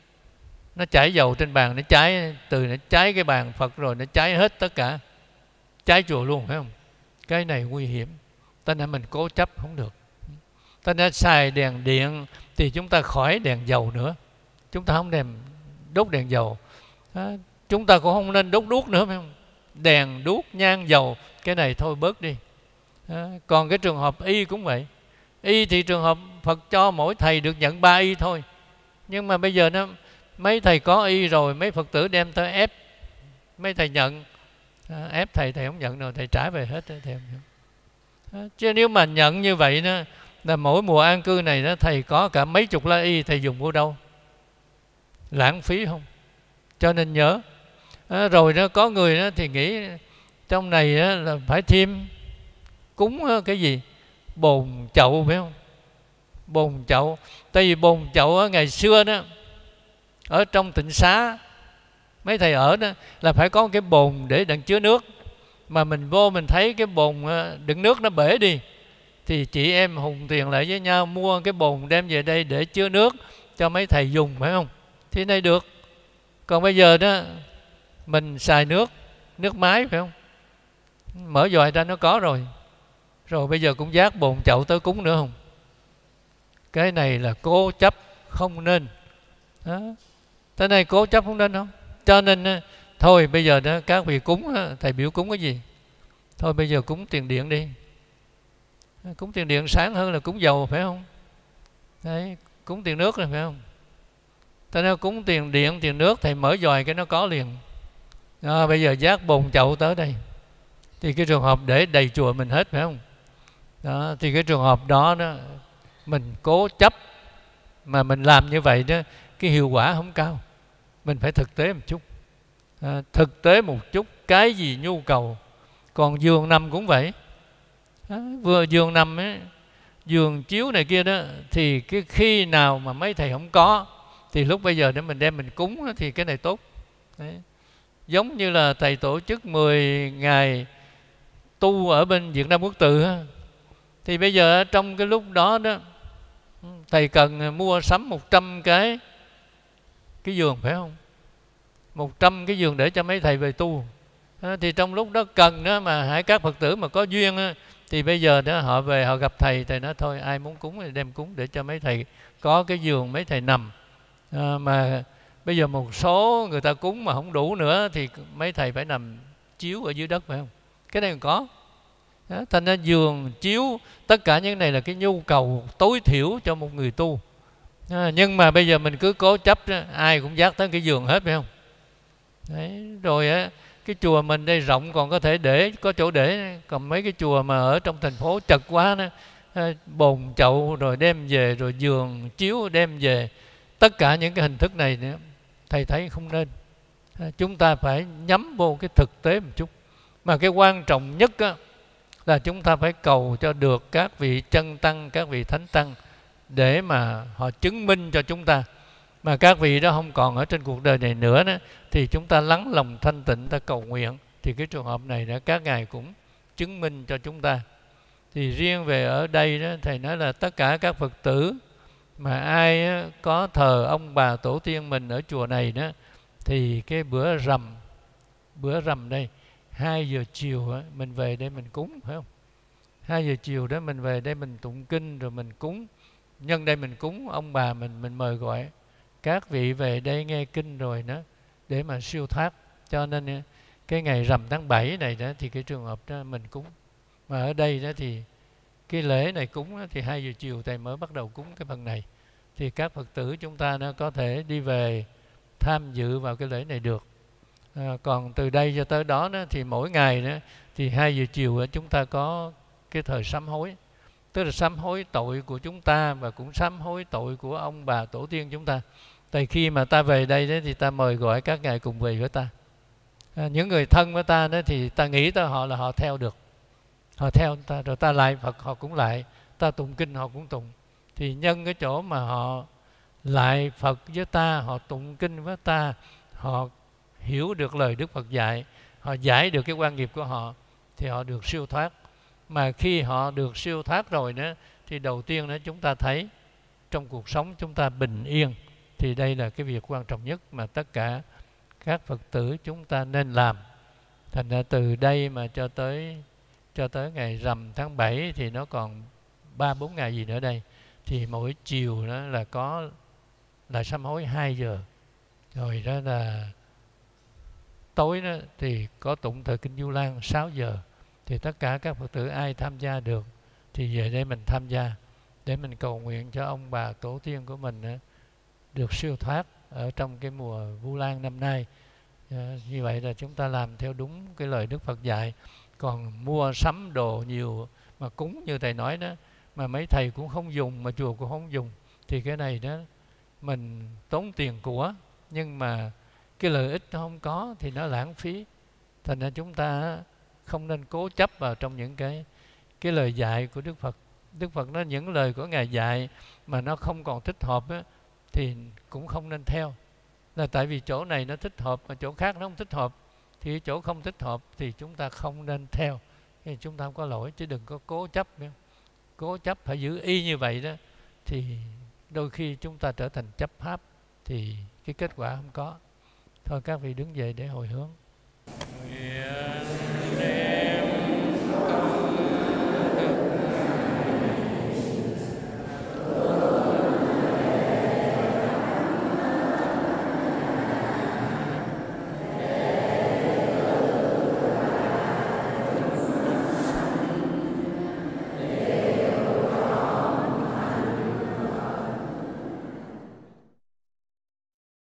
nó chảy dầu trên bàn, nó cháy, từ nó cháy cái bàn Phật rồi nó cháy hết tất cả, cháy chùa luôn phải không? Cái này nguy hiểm. Cho nên mình cố chấp không được. Cho nên xài đèn điện thì chúng ta khỏi đèn dầu nữa, chúng ta không đem đốt đèn dầu. Đó, chúng ta cũng không nên đốt đuốc nữa phải không? Đèn đuốc nhang dầu cái này thôi bớt đi. Đó, còn cái trường hợp y cũng vậy. Y thì trường hợp Phật cho mỗi thầy được nhận ba y thôi. Nhưng mà bây giờ nó mấy thầy có y rồi, mấy Phật tử đem tới ép mấy thầy nhận. Đó, ép thầy, thầy không nhận rồi, thầy trả về hết. Thầy không nhận. Đó, chứ nếu mà nhận như vậy đó, là mỗi mùa an cư này đó, thầy có cả mấy chục lá y, thầy dùng vô đâu? Lãng phí không? Cho nên nhớ. Đó, rồi đó có người đó thì nghĩ trong này đó là phải thêm cúng cái gì? Bồn chậu phải không? Bồn chậu. Tại vì bồn chậu ở ngày xưa đó, ở trong tịnh xá mấy thầy ở đó là phải có cái bồn để đựng chứa nước. Mà mình vô mình thấy cái bồn đựng nước nó bể đi, thì chị em hùng tiền lại với nhau mua cái bồn đem về đây để chứa nước cho mấy thầy dùng, phải không? Thì này được. Còn bây giờ đó mình xài nước nước máy, phải không? Mở vòi ra nó có rồi. Rồi bây giờ cũng vác bồn chậu tới cúng nữa không? Cái này là cố chấp không nên. Đó. Cái này cố chấp không nên không? Cho nên thôi bây giờ đó các vị cúng, thầy biểu cúng cái gì? Thôi bây giờ cúng tiền điện đi. Cúng tiền điện sáng hơn là cúng dầu, phải không? Đấy, cúng tiền nước rồi, phải không? Thế nên cúng tiền điện, tiền nước thầy mở vòi cái nó có liền. À, bây giờ vác bồn chậu tới đây thì cái trường hợp để đầy chùa mình hết, phải không? Đó, thì cái trường hợp đó đó mình cố chấp mà mình làm như vậy đó, cái hiệu quả không cao. Mình phải thực tế một chút, à, thực tế một chút, cái gì nhu cầu. Còn giường nằm cũng vậy, à, vừa giường nằm ấy, giường chiếu này kia đó, thì cái khi nào mà mấy thầy không có thì lúc bây giờ để mình đem mình cúng thì cái này tốt. Đấy. Giống như là thầy tổ chức mười ngày tu ở bên Việt Nam Quốc Tự, thì bây giờ trong cái lúc đó đó thầy cần mua sắm một trăm cái cái giường, phải không? Một trăm cái giường để cho mấy thầy về tu. À, thì trong lúc đó cần đó mà hãy các Phật tử mà có duyên đó, thì bây giờ đó họ về họ gặp thầy, thầy nói thôi ai muốn cúng thì đem cúng để cho mấy thầy có cái giường mấy thầy nằm. À, mà bây giờ một số người ta cúng mà không đủ nữa thì mấy thầy phải nằm chiếu ở dưới đất, phải không? Cái này còn có. Đó, thành ra giường, chiếu, tất cả những này là cái nhu cầu tối thiểu cho một người tu. À, nhưng mà bây giờ mình cứ cố chấp đó, ai cũng dắt tới cái giường hết, phải không? Đấy, rồi á, cái chùa mình đây rộng còn có thể để, có chỗ để. Còn mấy cái chùa mà ở trong thành phố chật quá đó, bồn chậu rồi đem về, rồi giường, chiếu đem về. Tất cả những cái hình thức này nữa, thầy thấy không nên. À, chúng ta phải nhắm vô cái thực tế một chút. Mà cái quan trọng nhất á, là chúng ta phải cầu cho được các vị chân tăng, các vị thánh tăng để mà họ chứng minh cho chúng ta. Mà các vị đó không còn ở trên cuộc đời này nữa đó, thì chúng ta lắng lòng thanh tịnh, ta cầu nguyện, thì cái trường hợp này đã các ngài cũng chứng minh cho chúng ta. Thì riêng về ở đây đó, thầy nói là tất cả các Phật tử mà ai có thờ ông bà tổ tiên mình ở chùa này đó, thì cái bữa rằm, bữa rằm đây hai giờ chiều đó, mình về đây mình cúng, phải không? Hai giờ chiều đó mình về đây mình tụng kinh rồi mình cúng. Nhân đây mình cúng ông bà mình, mình mời gọi các vị về đây nghe kinh rồi đó, để mà siêu thoát. Cho nên cái ngày rằm tháng bảy này đó thì cái trường hợp đó mình cúng. Mà ở đây đó thì cái lễ này cúng đó, thì hai giờ chiều thầy mới bắt đầu cúng cái phần này. Thì các Phật tử chúng ta nó có thể đi về tham dự vào cái lễ này được. À, còn từ đây cho tới đó, đó thì mỗi ngày đó, thì hai giờ chiều chúng ta có cái thời sám hối. Tức là sám hối tội của chúng ta và cũng sám hối tội của ông bà tổ tiên chúng ta. Tại khi mà ta về đây đó, thì ta mời gọi các ngài cùng về với ta. À, những người thân với ta đó thì ta nghĩ tới họ là họ theo được. Họ theo ta, rồi ta lại Phật họ cũng lại, ta tụng kinh họ cũng tụng. Thì nhân cái chỗ mà họ lại Phật với ta, họ tụng kinh với ta, họ hiểu được lời Đức Phật dạy, họ giải được cái quan nghiệp của họ, thì họ được siêu thoát. Mà khi họ được siêu thoát rồi đó, thì đầu tiên đó chúng ta thấy trong cuộc sống chúng ta bình yên. Thì đây là cái việc quan trọng nhất mà tất cả các Phật tử chúng ta nên làm. Thành ra từ đây mà cho tới cho tới ngày rằm tháng bảy thì nó còn ba bốn ngày gì nữa đây. Thì mỗi chiều đó là có là sám hối hai giờ. Rồi đó là tối đó thì có tụng thời kinh Du Lan sáu giờ. Thì tất cả các Phật tử ai tham gia được thì về đây mình tham gia, để mình cầu nguyện cho ông bà tổ tiên của mình được siêu thoát ở trong cái mùa Vu Lan năm nay. À, như vậy là chúng ta làm theo đúng cái lời Đức Phật dạy. Còn mua sắm đồ nhiều mà cúng như thầy nói đó, mà mấy thầy cũng không dùng, mà chùa cũng không dùng, thì cái này đó mình tốn tiền của, nhưng mà cái lợi ích nó không có thì nó lãng phí. Thành ra chúng ta không nên cố chấp vào trong những cái cái lời dạy của Đức Phật. Đức Phật nói những lời của Ngài dạy mà nó không còn thích hợp á, thì cũng không nên theo. Là tại vì chỗ này nó thích hợp mà chỗ khác nó không thích hợp, thì chỗ không thích hợp thì chúng ta không nên theo. Thì chúng ta không có lỗi, chứ đừng có cố chấp nữa. cố chấp phải giữ y như vậy đó, thì đôi khi chúng ta trở thành chấp pháp, thì cái kết quả không có. Thôi các vị đứng dậy để hồi hướng. Nguyện